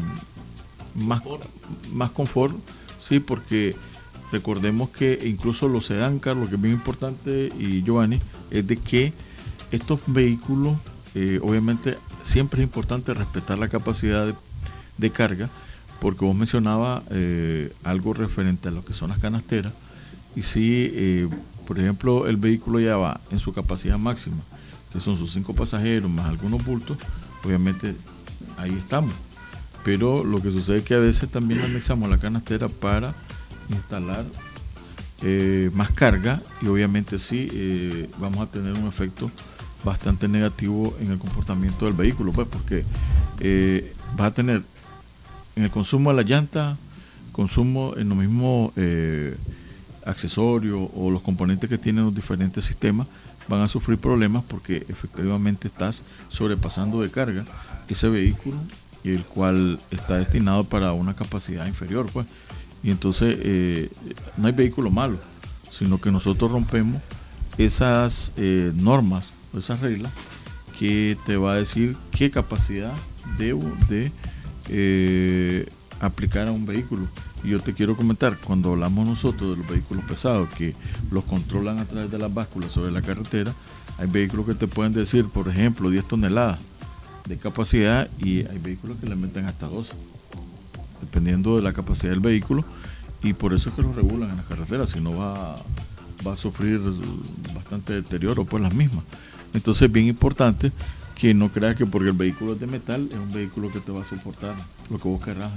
S10: más confort, sí, porque recordemos que incluso los sedán, Carlos, que es bien importante, y Giovanni, es de que estos vehículos obviamente siempre es importante respetar la capacidad de carga, porque vos mencionabas algo referente a lo que son las canasteras, y si por ejemplo el vehículo ya va en su capacidad máxima, que son sus 5 pasajeros más algunos bultos, obviamente ahí estamos, pero lo que sucede es que a veces también anexamos la canastera para instalar más carga y obviamente sí vamos a tener un efecto bastante negativo en el comportamiento del vehículo, pues, porque vas a tener en el consumo de la llanta, consumo en los mismos accesorios o los componentes que tienen los diferentes sistemas van a sufrir problemas porque efectivamente estás sobrepasando de carga ese vehículo, el cual está destinado para una capacidad inferior, pues. Y entonces no hay vehículo malo, sino que nosotros rompemos esas normas, esas reglas que te va a decir qué capacidad debo de aplicar a un vehículo. Y yo te quiero comentar, cuando hablamos nosotros de los vehículos pesados que los controlan a través de las básculas sobre la carretera, hay vehículos que te pueden decir, por ejemplo, 10 toneladas de capacidad y hay vehículos que le meten hasta 12, dependiendo de la capacidad del vehículo, y por eso es que los regulan en las carreteras, si no va va a sufrir bastante deterioro, pues las mismas. Entonces es bien importante que no creas que porque el vehículo es de metal es un vehículo que te va a soportar lo que vos querrás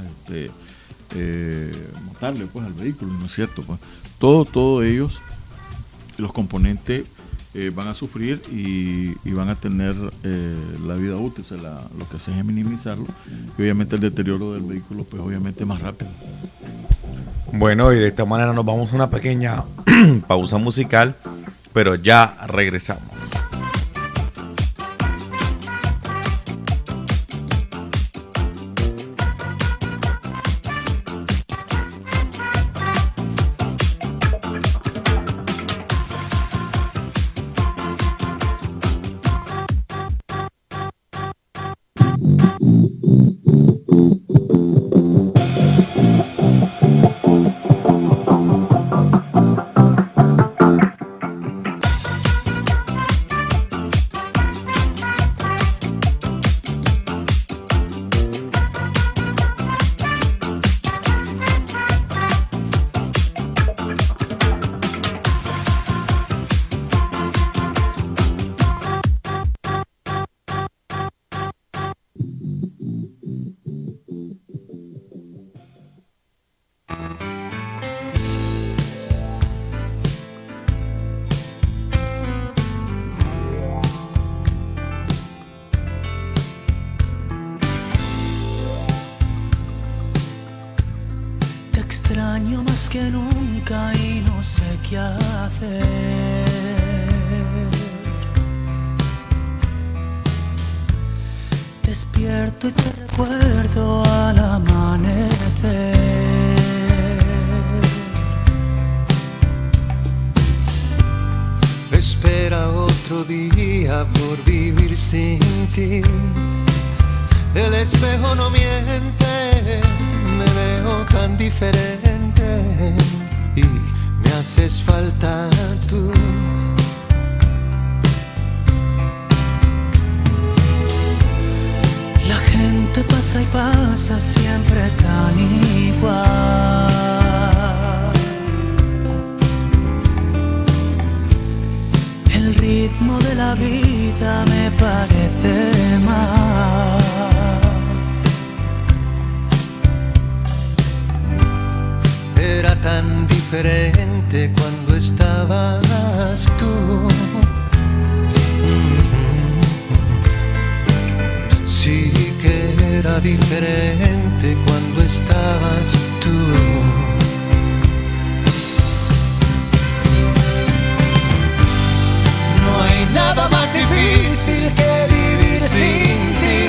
S10: montarle pues al vehículo, ¿no es cierto? Pues todos ellos, los componentes van a sufrir y van a tener la vida útil, lo que hace es minimizarlo, y obviamente el deterioro del vehículo pues obviamente más rápido.
S5: Bueno, y de esta manera nos vamos a una pequeña pausa musical, pero ya regresamos.
S6: extraño más que nunca y no sé qué hacer. Despierto y te recuerdo al amanecer.
S14: Espera otro día por vivir sin ti. El espejo no miente, me veo tan diferente y me haces falta tú.
S6: La gente pasa y pasa siempre tan igual. El ritmo de la vida me parece mal.
S14: Era tan diferente cuando estabas tú. Sí que era diferente cuando estabas tú. No hay nada más difícil que vivir sin ti.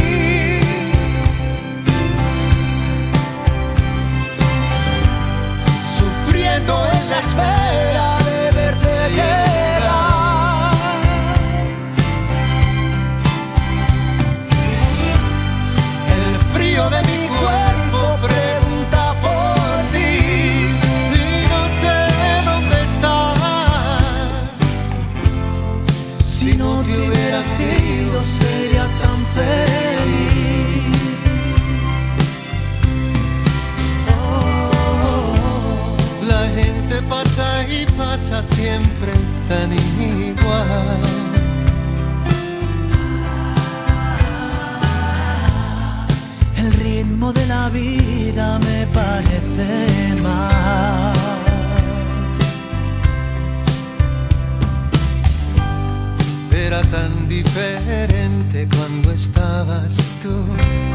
S14: Sufriendo en la espera de verte llegar. El frío de mi cuerpo pregunta por ti y no sé dónde estás. Si no te hubiera sido sería tan feliz. La gente pasa y pasa siempre tan igual.
S6: El ritmo de la vida me parece mal.
S14: Era tan diferente cuando estabas tú.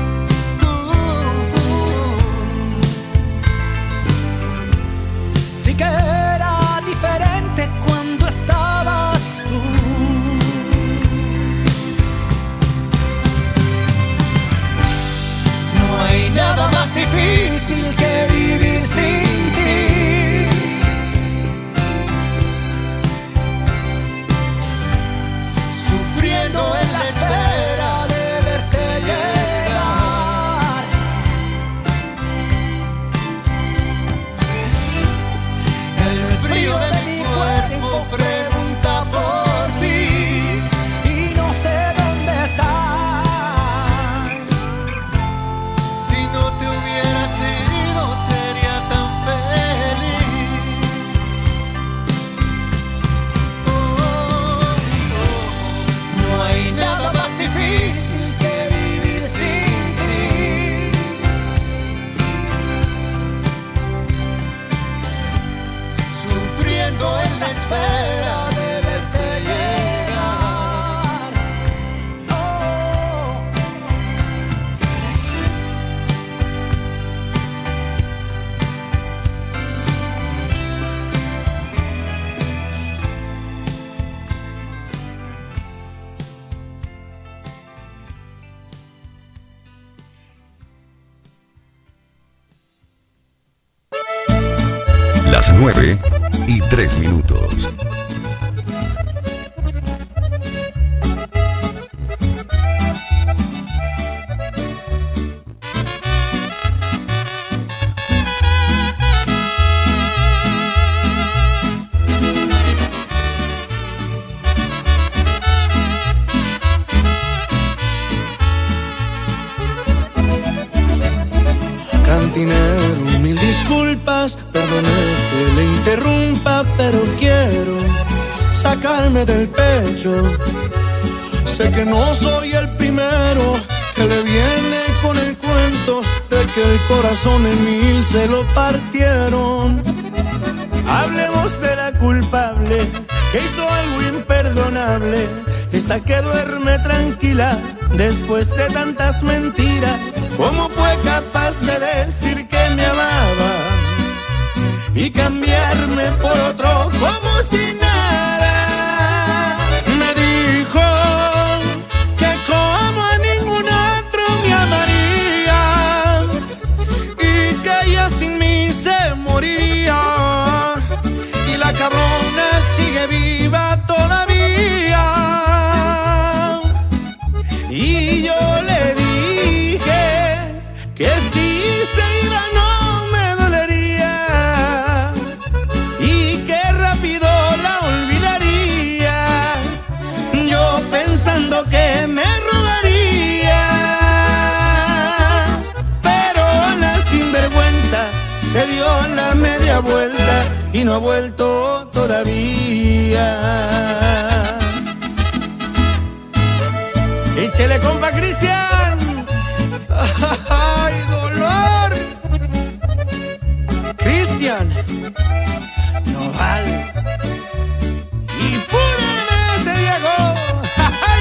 S6: Sí que era diferente cuando estabas tú.
S14: No hay nada más difícil que vivir sin
S1: Las 9:03.
S14: Cantinero, mil disculpas, perdone que le interrumpa, pero quiero sacarme del pecho. Sé que no soy el primero que le viene con el cuento de que el corazón en mil se lo partieron. Hablemos de la culpable que hizo algo imperdonable, esa que duerme tranquila después de tantas mentiras. ¿Cómo fue capaz de decir que me amaba y cambiarme por otro como si nada? Me dijo que como a ningún otro me amaría y que ella sin mí se moriría, y la cabrona sigue viva todavía. Y yo le dije que si se iba no me dolería y que rápido la olvidaría, yo pensando que me robaría. Pero la sinvergüenza se dio la media vuelta y no ha vuelto todavía. Échele, compa Cristian. ¡Ay, dolor! Cristian Noval y pura ese Diego. ¡Ay!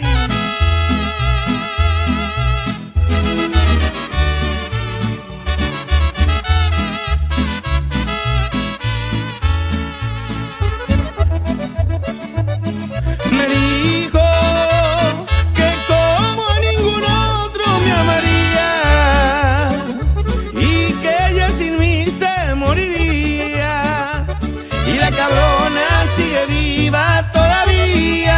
S14: Me dijo que como a ningún otro me amaría y que ella sin mí se moriría, y la cabrona sigue viva todavía.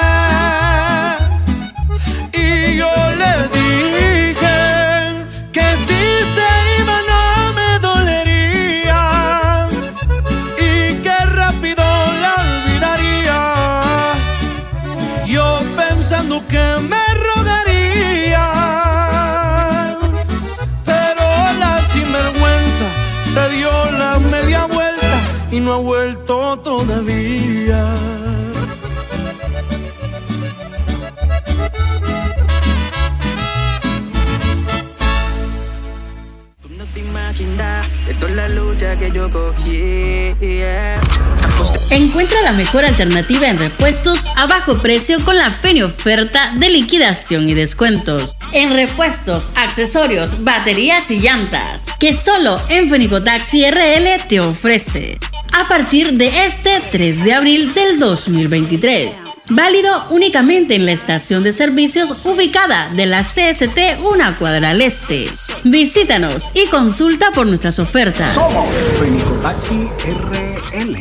S14: Y yo le dije que si se iba no me dolería y que rápido la olvidaría, yo pensando que me rogaría. Pero la sinvergüenza se dio la media vuelta y no ha vuelto todavía.
S15: Tú no te imaginas de toda la lucha que yo cogí.
S7: Encuentra la mejor alternativa en repuestos a bajo precio con la Feni oferta de liquidación y descuentos en repuestos, accesorios, baterías y llantas, que solo en Fenicotaxi RL te ofrece a partir de este 3 de abril del 2023. Válido únicamente en la estación de servicios ubicada de la CST una cuadra al este. Visítanos y consulta por nuestras ofertas.
S9: Somos Fenicotaxi RL.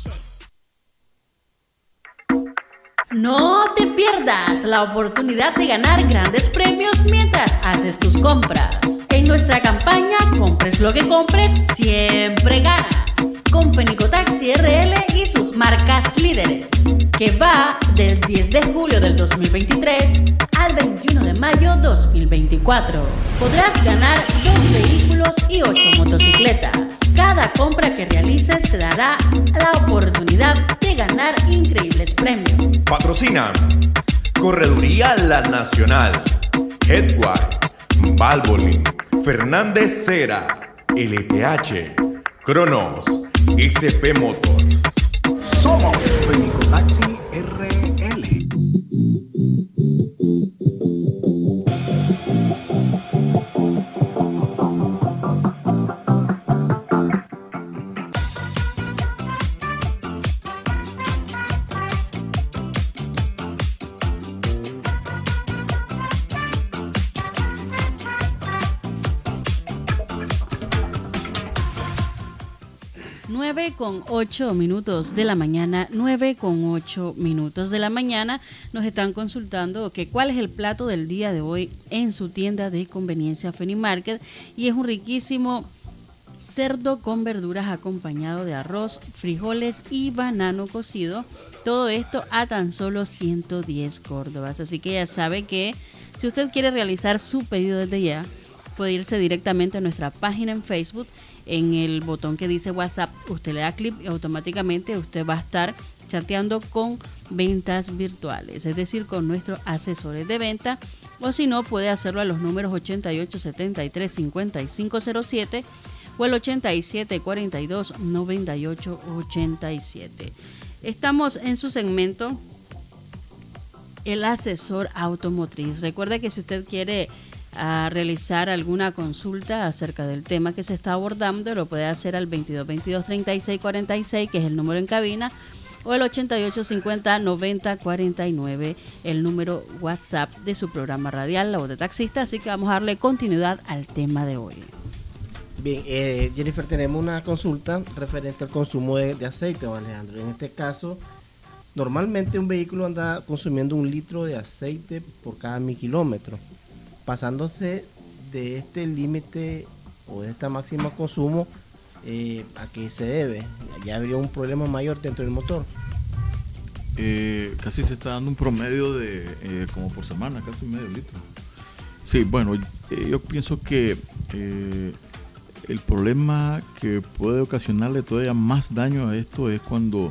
S7: No te pierdas la oportunidad de ganar grandes premios mientras haces tus compras. En nuestra campaña Compres lo que compres, siempre ganas. Con Fenicotaxi RL y sus marcas líderes, que va del 10 de julio del 2023 al 21 de mayo 2024. Podrás ganar 2 vehículos y 8 motocicletas. Cada compra que realices te dará la oportunidad de ganar increíbles premios.
S8: Patrocinan Correduría La Nacional, Headway, Valvoline, Fernández Cera, LTH, Cronos, SP Motors.
S9: Somos Fenicotaxi RL.
S7: 9:08 de la mañana, 9:08 de la mañana. Nos están consultando que cuál es el plato del día de hoy en su tienda de conveniencia Fenimarket, y es un riquísimo cerdo con verduras acompañado de arroz, frijoles y banano cocido. Todo esto a tan solo 110 córdobas. Así que ya sabe que si usted quiere realizar su pedido desde ya, puede irse directamente a nuestra página en Facebook. En el botón que dice WhatsApp, usted le da clic y automáticamente usted va a estar chateando con ventas virtuales, es decir, con nuestros asesores de venta, o si no, puede hacerlo a los números 8873-5507 o el 8742-9887. Estamos en su segmento El Asesor Automotriz. Recuerde que si usted quiere realizar alguna consulta acerca del tema que se está abordando, lo puede hacer al 2222-3646, que es el número en cabina, o el 8850-9049, el número WhatsApp de su programa radial La Voz de Taxista. Así que vamos a darle continuidad al tema de hoy.
S12: Bien, Jennifer, tenemos una consulta referente al consumo de aceite, Alejandro. En este caso, normalmente un vehículo anda consumiendo 1 litro de aceite por cada 1000 kilómetros. Pasándose de este límite o de esta máxima consumo, ¿a qué se debe? ¿Ya habría un problema mayor dentro del motor?
S10: Casi se está dando un promedio de como por semana, casi medio litro. Sí, bueno, yo pienso que el problema que puede ocasionarle todavía más daño a esto es cuando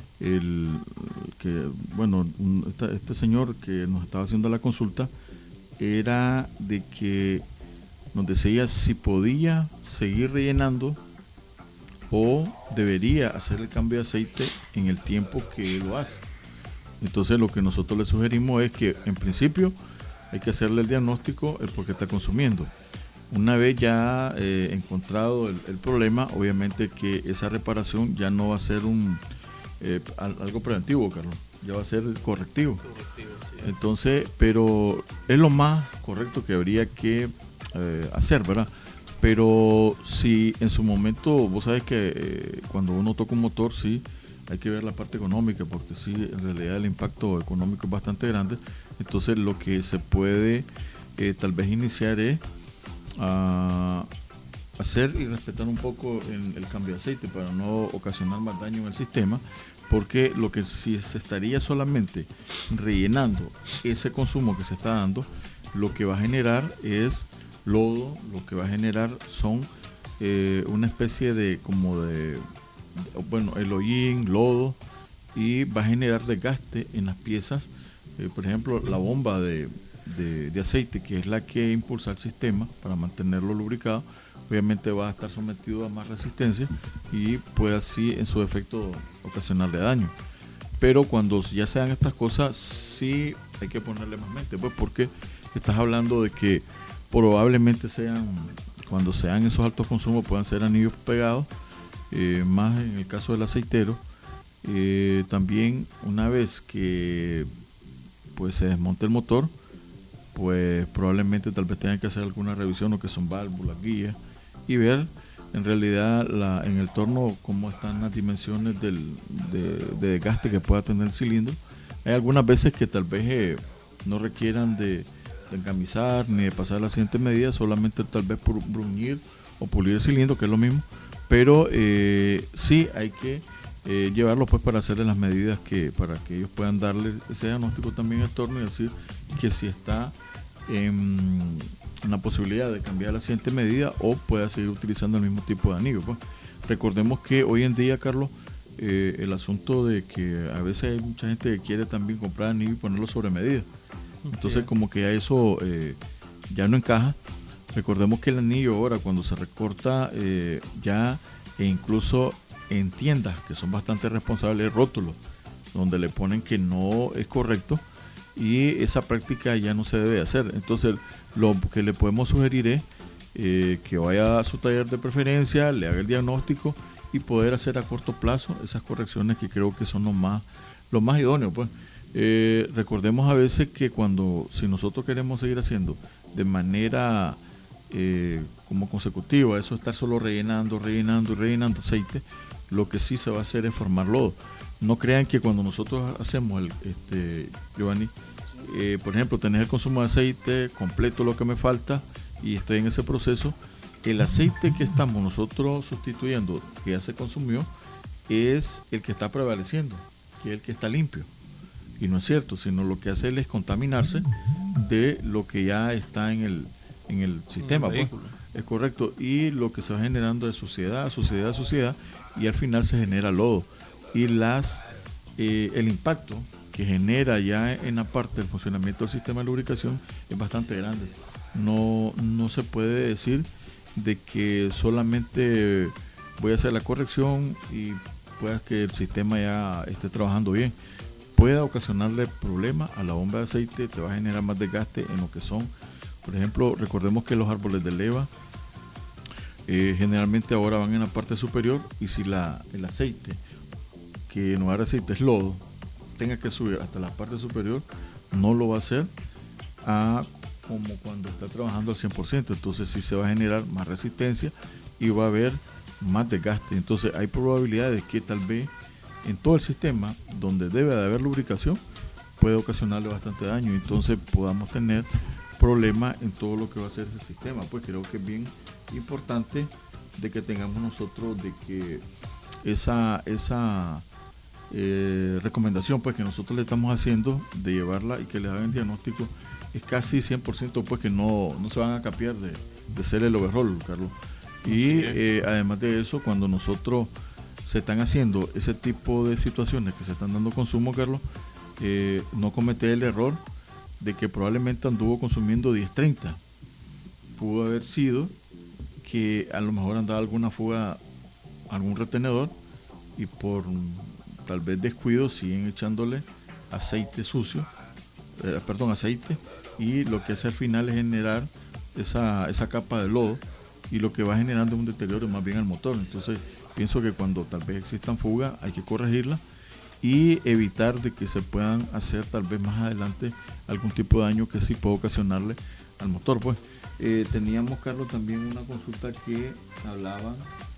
S10: este señor que nos estaba haciendo la consulta era de que nos decía si podía seguir rellenando o debería hacer el cambio de aceite en el tiempo que lo hace. Entonces lo que nosotros le sugerimos es que en principio hay que hacerle el diagnóstico el por qué está consumiendo. Una vez ya encontrado el problema, obviamente que esa reparación ya no va a ser algo preventivo, Carlos, ya va a ser correctivo. Sí. Entonces, pero es lo más correcto que habría que hacer, ¿verdad? Pero si en su momento, vos sabes que cuando uno toca un motor, sí, hay que ver la parte económica, porque sí, en realidad el impacto económico es bastante grande. Entonces lo que se puede tal vez iniciar es hacer y respetar un poco el cambio de aceite para no ocasionar más daño en el sistema, porque lo que si se estaría solamente rellenando ese consumo que se está dando, lo que va a generar es lodo, lo que va a generar son una especie de el hollín, lodo, y va a generar desgaste en las piezas. Por ejemplo, la bomba de aceite, que es la que impulsa el sistema para mantenerlo lubricado, obviamente va a estar sometido a más resistencia y puede así en su defecto ocasionarle daño. Pero cuando ya se dan estas cosas, sí hay que ponerle más mente, pues, porque estás hablando de que probablemente cuando sean esos altos consumos, puedan ser anillos pegados, más en el caso del aceitero. También una vez que pues se desmonte el motor, pues probablemente tal vez tengan que hacer alguna revisión, lo que son válvulas, guías, y ver en realidad en el torno cómo están las dimensiones de desgaste que pueda tener el cilindro. Hay algunas veces que tal vez no requieran de encamisar ni de pasar la siguiente medida, solamente tal vez por bruñir o pulir el cilindro, que es lo mismo, pero sí hay que llevarlo pues para hacerle las medidas para que ellos puedan darle ese diagnóstico también al torno y decir que si está en la posibilidad de cambiar la siguiente medida o pueda seguir utilizando el mismo tipo de anillo, pues. Recordemos que hoy en día, Carlos, el asunto de que a veces hay mucha gente que quiere también comprar anillo y ponerlo sobre medida. Entonces como que a eso ya no encaja. Recordemos que el anillo ahora cuando se recorta ya, e incluso en tiendas que son bastante responsables, rótulos donde le ponen que no es correcto, y esa práctica ya no se debe hacer. Entonces lo que le podemos sugerir es que vaya a su taller de preferencia, le haga el diagnóstico y poder hacer a corto plazo esas correcciones que creo que son lo más idóneo, pues. Recordemos a veces que si nosotros queremos seguir haciendo de manera como consecutiva, eso estar solo rellenando aceite, lo que sí se va a hacer es formar lodo. No crean que cuando nosotros hacemos Giovanni, por ejemplo, tener el consumo de aceite completo, lo que me falta, y estoy en ese proceso, el aceite que estamos nosotros sustituyendo, que ya se consumió, es el que está prevaleciendo, que es el que está limpio. Y no es cierto, sino lo que hace él es contaminarse de lo que ya está en el sistema. Pues. Es correcto. Y lo que se va generando es suciedad, y al final se genera lodo. Y el impacto que genera ya en la parte del funcionamiento del sistema de lubricación es bastante grande. No se puede decir de que solamente voy a hacer la corrección y pueda que el sistema ya esté trabajando bien. Puede ocasionarle problemas a la bomba de aceite, te va a generar más desgaste en lo que son, por ejemplo, recordemos que los árboles de leva generalmente ahora van en la parte superior, y si el aceite, que en lugar de aceite es lodo, tenga que subir hasta la parte superior, no lo va a hacer como cuando está trabajando al 100%, entonces sí se va a generar más resistencia y va a haber más desgaste. Entonces hay probabilidades que tal vez en todo el sistema donde debe de haber lubricación puede ocasionarle bastante daño, entonces podamos tener problemas en todo lo que va a ser ese sistema. Pues creo que es bien importante de que tengamos nosotros de que esa recomendación pues que nosotros le estamos haciendo de llevarla y que les hagan diagnóstico es casi 100% pues que no se van a cambiar de ser el overall, Carlos. Y además de eso, cuando nosotros se están haciendo ese tipo de situaciones que se están dando consumo, Carlos, no cometer el error de que probablemente anduvo consumiendo 10-30. Pudo haber sido que a lo mejor andaba alguna fuga, algún retenedor, y por tal vez descuido siguen echándole aceite sucio, aceite, y lo que hace al final es generar esa capa de lodo, y lo que va generando es un deterioro más bien al motor. Entonces pienso que cuando tal vez existan fugas hay que corregirla y evitar de que se puedan hacer tal vez más adelante algún tipo de daño que sí puede ocasionarle al motor. Pues teníamos, Carlos, también una consulta que hablaba,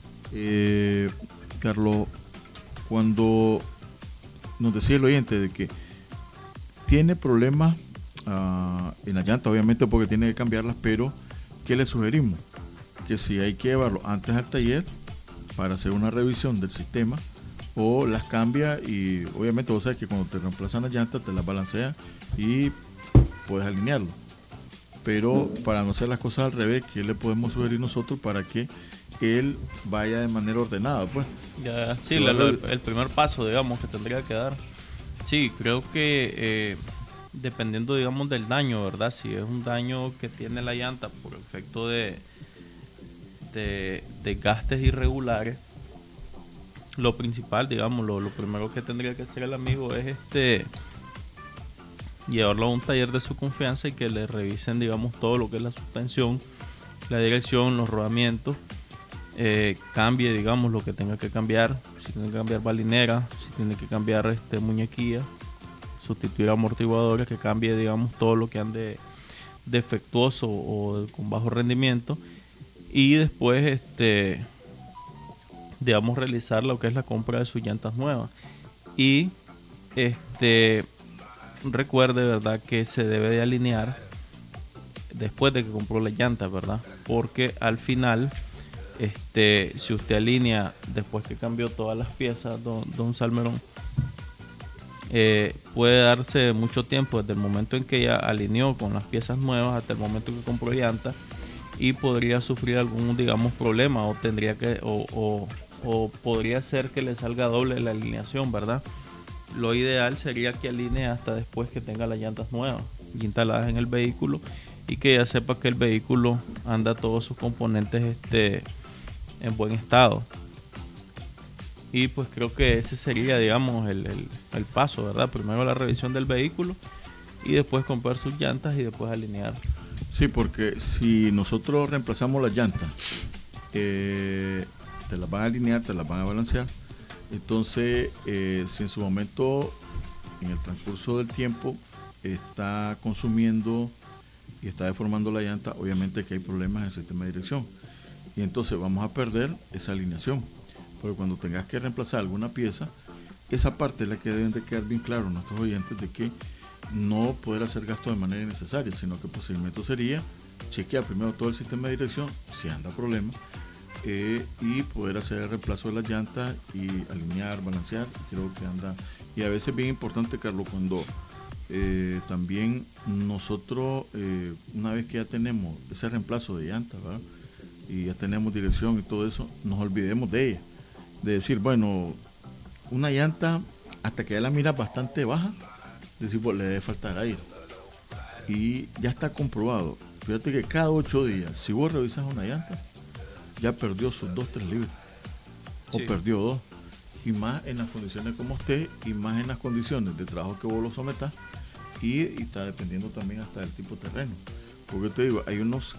S10: Carlos, cuando nos decía el oyente de que tiene problemas en la llanta, obviamente porque tiene que cambiarlas, pero ¿qué le sugerimos? Que si hay que llevarlo antes al taller para hacer una revisión del sistema, o las cambia, y obviamente vos sabes que cuando te reemplazan las llantas te las balancea y puedes alinearlo, pero para no hacer las cosas al revés, ¿qué le podemos sugerir nosotros para que él vaya de manera ordenada? Pues
S11: sí, el primer paso, digamos, que tendría que dar. Sí, creo que dependiendo, digamos, del daño, ¿verdad? Si es un daño que tiene la llanta por efecto de gastes irregulares, lo principal, digamos, lo primero que tendría que hacer el amigo es llevarlo a un taller de su confianza y que le revisen, digamos, todo lo que es la suspensión, la dirección, los rodamientos, cambie, digamos, lo que tenga que cambiar, si tiene que cambiar balinera, si tiene que cambiar muñequilla, sustituir amortiguadores, que cambie, digamos, todo lo que ande defectuoso o con bajo rendimiento, y después digamos, realizar lo que es la compra de sus llantas nuevas. Y recuerde, ¿verdad?, que se debe de alinear después de que compró las llantas, ¿verdad? Porque al final, si usted alinea después que cambió todas las piezas, don Salmerón, puede darse mucho tiempo desde el momento en que ya alineó con las piezas nuevas hasta el momento que compró llantas, y podría sufrir algún, digamos, problema, o tendría que o podría ser que le salga doble la alineación, ¿verdad? Lo ideal sería que alinee hasta después que tenga las llantas nuevas instaladas en el vehículo, y que ya sepa que el vehículo anda todos sus componentes en buen estado. Y pues creo que ese sería, digamos, el paso, ¿verdad? Primero la revisión del vehículo, y después comprar sus llantas y después alinear.
S10: Sí, porque si nosotros reemplazamos las llantas, te las van a alinear, te las van a balancear. Entonces, si en su momento, en el transcurso del tiempo, está consumiendo y está deformando la llanta, obviamente que hay problemas en el sistema de dirección. Y entonces vamos a perder esa alineación. Porque cuando tengas que reemplazar alguna pieza, esa parte es la que deben de quedar bien claro nuestros oyentes, de que no poder hacer gasto de manera innecesaria, sino que el procedimiento sería chequear primero todo el sistema de dirección, si anda problema, y poder hacer el reemplazo de las llantas y alinear, balancear. Creo que anda. Y a veces es bien importante, Carlos, cuando también nosotros, una vez que ya tenemos ese reemplazo de llantas, ¿verdad?, y ya tenemos dirección y todo eso, nos olvidemos de ella, de decir, bueno, una llanta hasta que ya la mira bastante baja, decir, pues, le debe faltar aire, y ya está comprobado. Fíjate que cada 8 días, si vos revisas una llanta, ya perdió sus 2-3 libras, o perdió 2, y más en las condiciones como esté, y más en las condiciones de trabajo que vos lo sometas, y está dependiendo también hasta del tipo de terreno. Porque te digo, hay unos,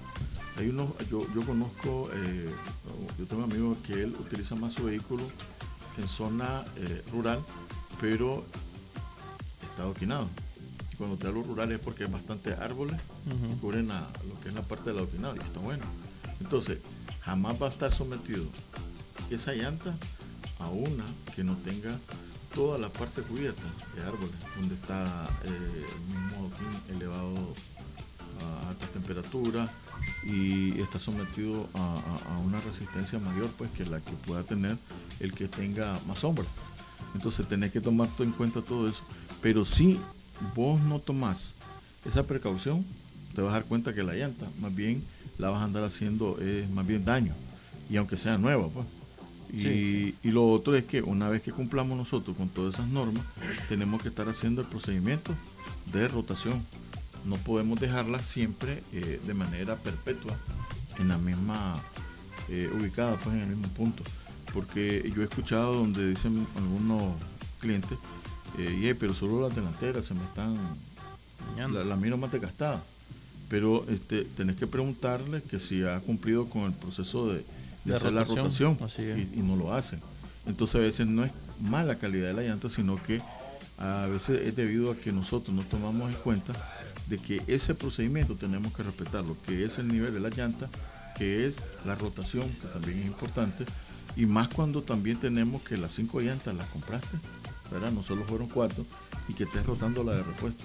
S10: yo conozco, yo tengo un amigo que él utiliza más su vehículo en zona rural, pero está adoquinado. Y cuando te hablo rural es porque hay bastantes árboles que cubren lo que es la parte del adoquinado, y está bueno. Entonces, jamás va a estar sometido esa llanta a una que no tenga toda la parte cubierta de árboles, donde está el mismo adoquín elevado a altas temperaturas y está sometido a una resistencia mayor, pues, que la que pueda tener el que tenga más sombra. Entonces tenés que tomar en cuenta todo eso, pero si vos no tomás esa precaución, te vas a dar cuenta que la llanta más bien la vas a andar haciendo más bien daño, y aunque sea nueva, pues. Y lo otro es que una vez que cumplamos nosotros con todas esas normas, tenemos que estar haciendo el procedimiento de rotación. No podemos dejarla siempre de manera perpetua en la misma ubicada, pues, en el mismo punto, porque yo he escuchado donde dicen algunos clientes, pero solo las delanteras se me están, la miro más desgastada, pero tenés que preguntarle que si ha cumplido con el proceso de hacer la rotación, y no lo hacen. Entonces a veces no es mala calidad de la llanta, sino que a veces es debido a que nosotros no tomamos en cuenta de que ese procedimiento tenemos que respetarlo, que es el nivel de la llanta, que es la rotación, que también es importante, y más cuando también tenemos que las 5 llantas las compraste, ¿verdad?, no solo fueron 4, y que estés rotando la de repuesto.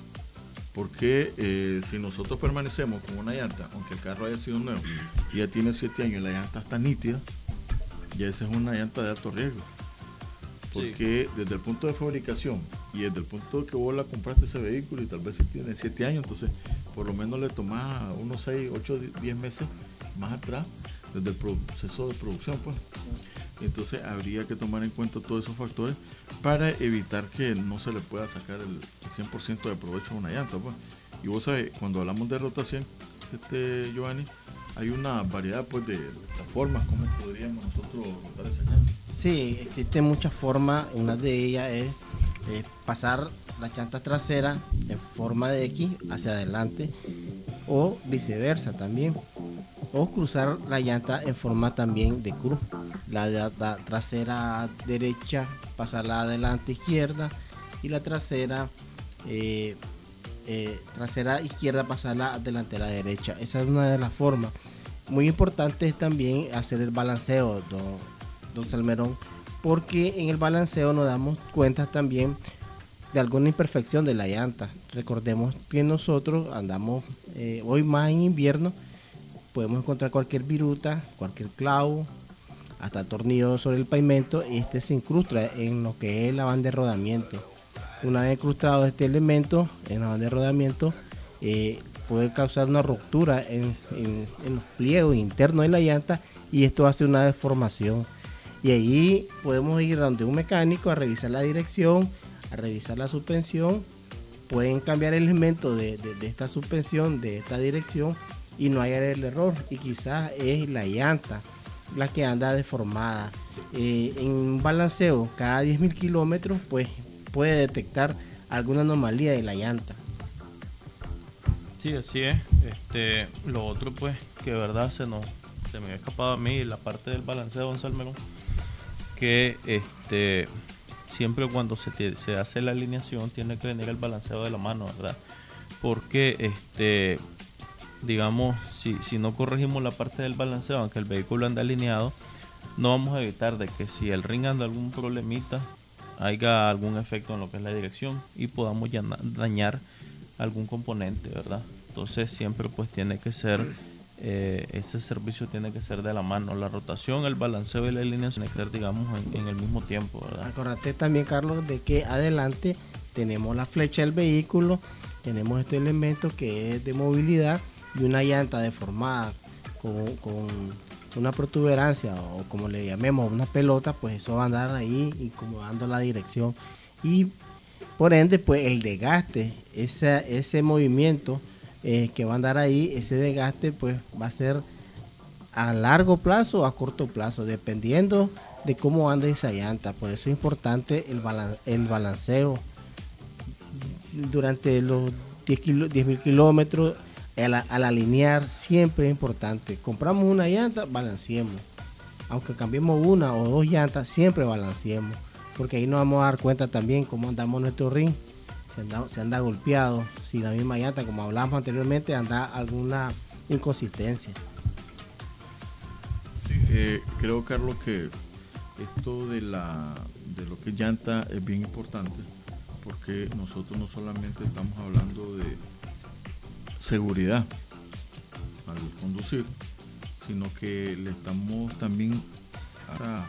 S10: Porque si nosotros permanecemos con una llanta, aunque el carro haya sido nuevo y ya tiene 7 años y la llanta está nítida, ya esa es una llanta de alto riesgo. Porque desde el punto de fabricación y desde el punto de que vos la compraste ese vehículo, y tal vez si tiene 7 años, entonces por lo menos le tomás unos 6, 8, 10 meses más atrás desde el proceso de producción, pues. Entonces habría que tomar en cuenta todos esos factores para evitar que no se le pueda sacar el 100% de provecho a una llanta, pues. Y vos sabés, cuando hablamos de rotación, Giovanni, hay una variedad, pues, de formas como podríamos nosotros rotar esa llanta.
S12: Sí, existen muchas formas. Una de ellas es pasar la llanta trasera en forma de X hacia adelante, o viceversa también, o cruzar la llanta en forma también de cruz. La trasera derecha pasarla adelante izquierda, y la trasera izquierda pasarla delantera derecha. Esa es una de las formas. Muy importante es también hacer el balanceo, don Salmerón, porque en el balanceo nos damos cuenta también de alguna imperfección de la llanta. Recordemos que nosotros andamos hoy más en invierno, podemos encontrar cualquier viruta, cualquier clavo, hasta tornillo sobre el pavimento, y se incrusta en lo que es la banda de rodamiento. Una vez incrustado este elemento en la banda de rodamiento, puede causar una ruptura en los pliegos internos de la llanta, y esto hace una deformación. Y ahí podemos ir donde un mecánico a revisar la dirección, a revisar la suspensión. Pueden cambiar el elemento de esta suspensión, de esta dirección, y no hallar el error, y quizás es la llanta la que anda deformada. En un balanceo cada 10.000 kilómetros, pues puede detectar alguna anomalía de la llanta.
S11: Sí, así es. Lo otro, pues, que de verdad se me había escapado a mí, la parte del balanceo, don Salmerón, que siempre cuando se hace la alineación tiene que venir el balanceo de la mano, ¿verdad? Porque digamos, si no corregimos la parte del balanceo, aunque el vehículo anda alineado, no vamos a evitar de que si el ring anda algún problemita, haya algún efecto en lo que es la dirección y podamos dañar algún componente, ¿verdad? Entonces siempre pues tiene que ser, este servicio tiene que ser de la mano. La rotación, el balanceo y la alineación tienen que ser, digamos, en el mismo tiempo, ¿verdad?
S12: Acordate también, Carlos, de que adelante tenemos la flecha del vehículo, tenemos este elemento que es de movilidad y una llanta deformada con una protuberancia o como le llamemos una pelota, pues eso va a andar ahí incomodando la dirección y por ende pues el desgaste, ese movimiento que va a andar ahí, ese desgaste pues va a ser a largo plazo o a corto plazo, dependiendo de cómo anda esa llanta. Por eso es importante el balanceo durante los 10.000 kilómetros. Al alinear siempre es importante. Compramos una llanta, balanceemos. Aunque cambiemos una o dos llantas, siempre balanceemos. Porque ahí nos vamos a dar cuenta también cómo andamos nuestro ring. Se anda golpeado. Si la misma llanta, como hablamos anteriormente, anda alguna inconsistencia.
S10: Sí, creo, Carlos, que esto de lo que es llanta es bien importante. Porque nosotros no solamente estamos hablando de seguridad al conducir, sino que le estamos también a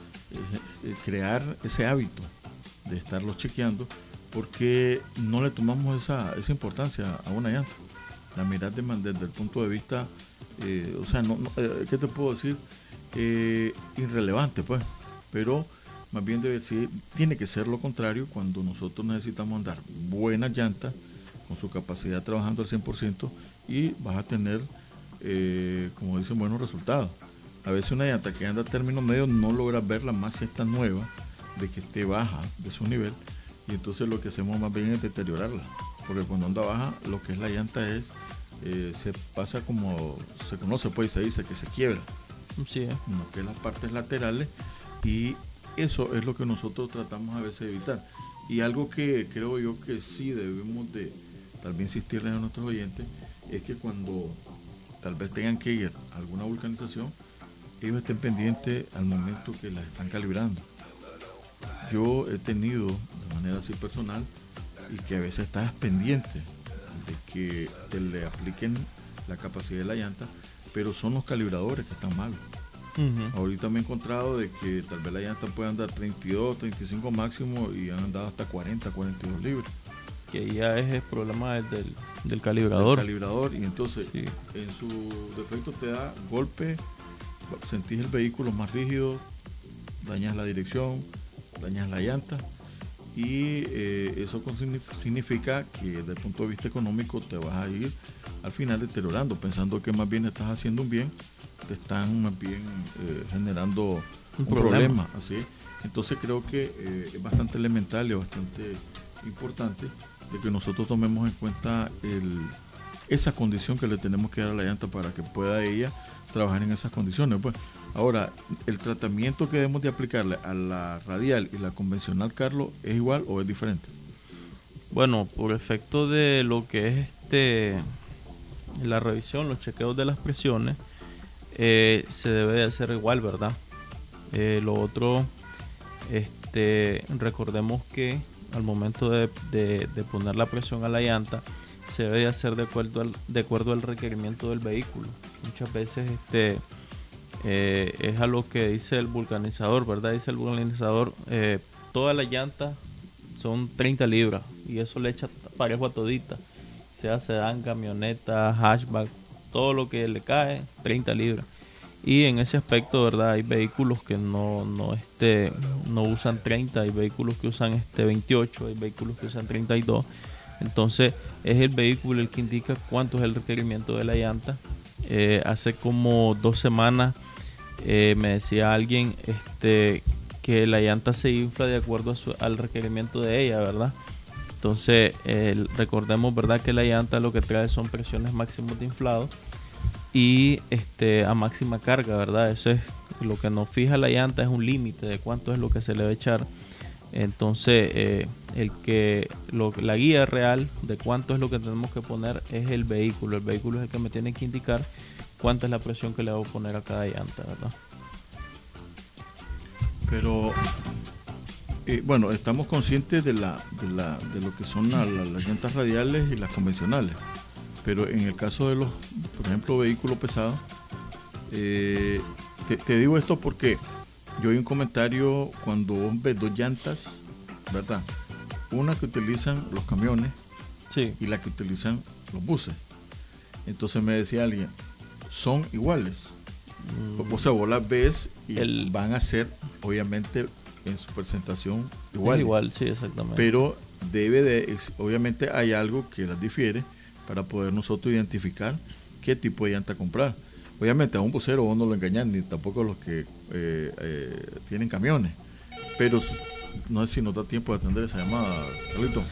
S10: crear ese hábito de estarlo chequeando, porque no le tomamos esa importancia a una llanta. La mirar desde el punto de vista, o sea, ¿qué te puedo decir? Irrelevante, pues, pero más bien tiene que ser lo contrario cuando nosotros necesitamos andar buenas llantas con su capacidad trabajando al 100% y vas a tener, como dicen, buenos resultados. A veces una llanta que anda a término medio no logras verla más si está nueva, de que esté baja de su nivel, y entonces lo que hacemos más bien es deteriorarla, porque cuando anda baja lo que es la llanta se pasa como se conoce, pues se dice que se quiebra,
S11: sí,
S10: como que las partes laterales, y eso es lo que nosotros tratamos a veces de evitar. Y algo que creo yo que sí debemos de tal vez insistirles a nuestros oyentes es que cuando tal vez tengan que ir a alguna vulcanización, ellos estén pendientes al momento que las están calibrando. Yo he tenido de manera así personal y que a veces estás pendiente de que te le apliquen la capacidad de la llanta, pero son los calibradores que están mal. Ahorita me he encontrado de que tal vez la llanta puede andar 32, 35 máximo y han andado hasta 40, 42 libras.
S11: Que ya es el problema del calibrador.
S10: El calibrador, y entonces sí, en su defecto te da golpe, sentís el vehículo más rígido, dañas la dirección, dañas la llanta, y eso significa que desde el punto de vista económico te vas a ir al final deteriorando, pensando que más bien estás haciendo un bien, te están más bien generando un problema. Así. Entonces creo que es bastante elemental y bastante importante de que nosotros tomemos en cuenta esa condición que le tenemos que dar a la llanta para que pueda ella trabajar en esas condiciones. Pues ahora, el tratamiento que debemos de aplicarle a la radial y la convencional, Carlos, ¿es igual o es diferente?
S11: Bueno, por efecto de lo que es la revisión, los chequeos de las presiones, se debe de hacer igual, ¿verdad? Lo otro, recordemos que al momento de poner la presión a la llanta, se debe hacer de acuerdo al requerimiento del vehículo. Muchas veces es a lo que dice el vulcanizador, ¿verdad? Dice el vulcanizador, toda la llanta son 30 libras y eso le echa parejo a todita, sea sedán, camioneta, hatchback, todo lo que le cae, 30 libras. Y en ese aspecto, ¿verdad? Hay vehículos que no usan 30, hay vehículos que usan 28, hay vehículos que usan 32. Entonces es el vehículo el que indica cuánto es el requerimiento de la llanta. Hace como 2 semanas me decía alguien que la llanta se infla de acuerdo al requerimiento de ella, ¿verdad? Entonces recordemos, ¿verdad?, que la llanta lo que trae son presiones máximas de inflado y a máxima carga, ¿verdad? Eso es lo que nos fija la llanta, es un límite de cuánto es lo que se le va a echar. Entonces la guía real de cuánto es lo que tenemos que poner es el vehículo es el que me tiene que indicar cuánta es la presión que le voy a poner a cada llanta, ¿verdad?
S10: Pero bueno, estamos conscientes de lo que son las llantas radiales y las convencionales, pero en el caso de los, por ejemplo, vehículos pesados, te digo esto porque yo vi un comentario cuando vos ves dos llantas, ¿verdad? Una que utilizan los camiones,
S11: sí,
S10: y la que utilizan los buses. Entonces me decía alguien, son iguales. O sea, vos las ves y van a ser, obviamente, en su presentación igual.
S11: Igual, sí, exactamente.
S10: Pero obviamente hay algo que las difiere para poder nosotros identificar qué tipo de llanta comprar. Obviamente a un busero vos no lo engañan, ni tampoco a los que tienen camiones. Pero no sé si nos da tiempo de atender esa llamada, Carlito.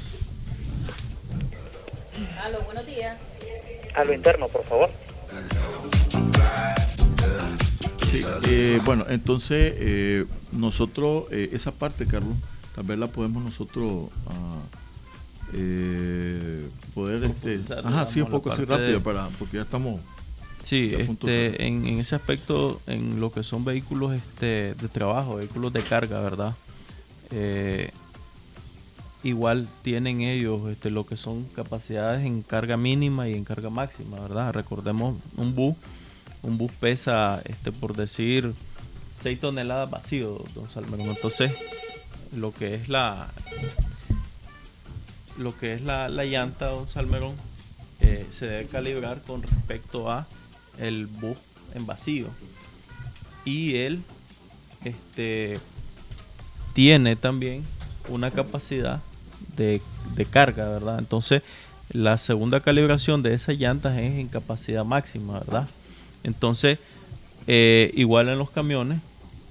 S7: Aló, buenos días.
S16: A lo interno, por favor.
S10: Sí, bueno, entonces nosotros, esa parte, Carlos, tal vez la podemos nosotros poder, sí, un poco así rápido, porque ya estamos...
S11: Sí, en ese aspecto, en lo que son vehículos de trabajo, vehículos de carga, ¿verdad? Igual tienen ellos lo que son capacidades en carga mínima y en carga máxima, ¿verdad? Recordemos un bus pesa, por decir, 6 toneladas vacío, don Salmerón. Entonces, lo que es la llanta, don Salmerón, se debe calibrar con respecto a el bus en vacío, y él tiene también una capacidad de carga, ¿verdad? Entonces la segunda calibración de esas llantas es en capacidad máxima, ¿verdad? Entonces igual en los camiones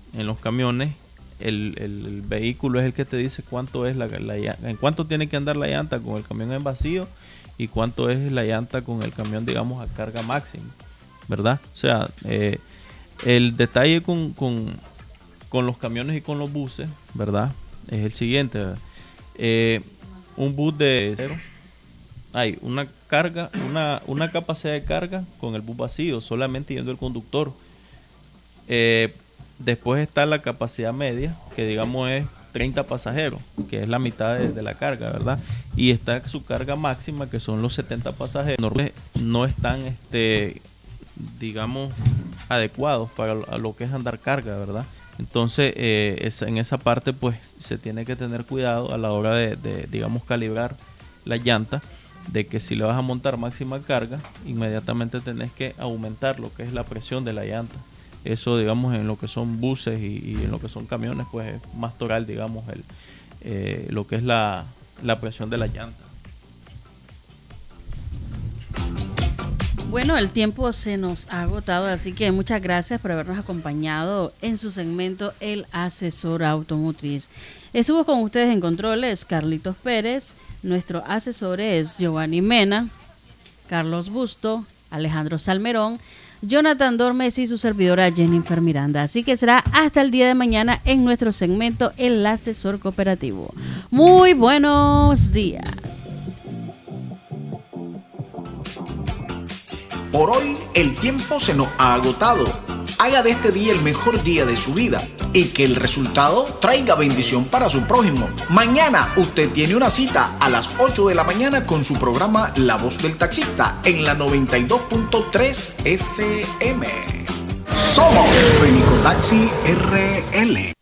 S11: el vehículo es el que te dice cuánto es en cuánto tiene que andar la llanta con el camión en vacío y cuánto es la llanta con el camión, digamos, a carga máxima, ¿verdad? O sea, el detalle con los camiones y con los buses, ¿verdad? Es el siguiente, ¿verdad? Un bus de cero, hay una carga, una capacidad de carga con el bus vacío, solamente yendo el conductor. Después está la capacidad media, que digamos es 30 pasajeros, que es la mitad de la carga, ¿verdad? Y está su carga máxima, que son los 70 pasajeros. No están, digamos, adecuados para lo que es andar carga, ¿verdad? Entonces, en esa parte, pues, se tiene que tener cuidado a la hora de digamos, calibrar la llanta, de que si le vas a montar máxima carga, inmediatamente tenés que aumentar lo que es la presión de la llanta. Eso, digamos, en lo que son buses y en lo que son camiones, pues es más toral, digamos, lo que es la presión de la llanta.
S7: Bueno, el tiempo se nos ha agotado, así que muchas gracias por habernos acompañado en su segmento El Asesor Automotriz. Estuvo con ustedes en controles Carlitos Pérez, nuestro asesor es Giovanni Mena, Carlos Busto, Alejandro Salmerón, Jonathan Dormes y su servidora Jennifer Miranda. Así que será hasta el día de mañana en nuestro segmento El Asesor Cooperativo. Muy buenos días.
S9: Por hoy el tiempo se nos ha agotado. Haga de este día el mejor día de su vida y que el resultado traiga bendición para su prójimo. Mañana usted tiene una cita a las 8 de la mañana con su programa La Voz del Taxista en la 92.3 FM. Somos Fenicotaxi RL.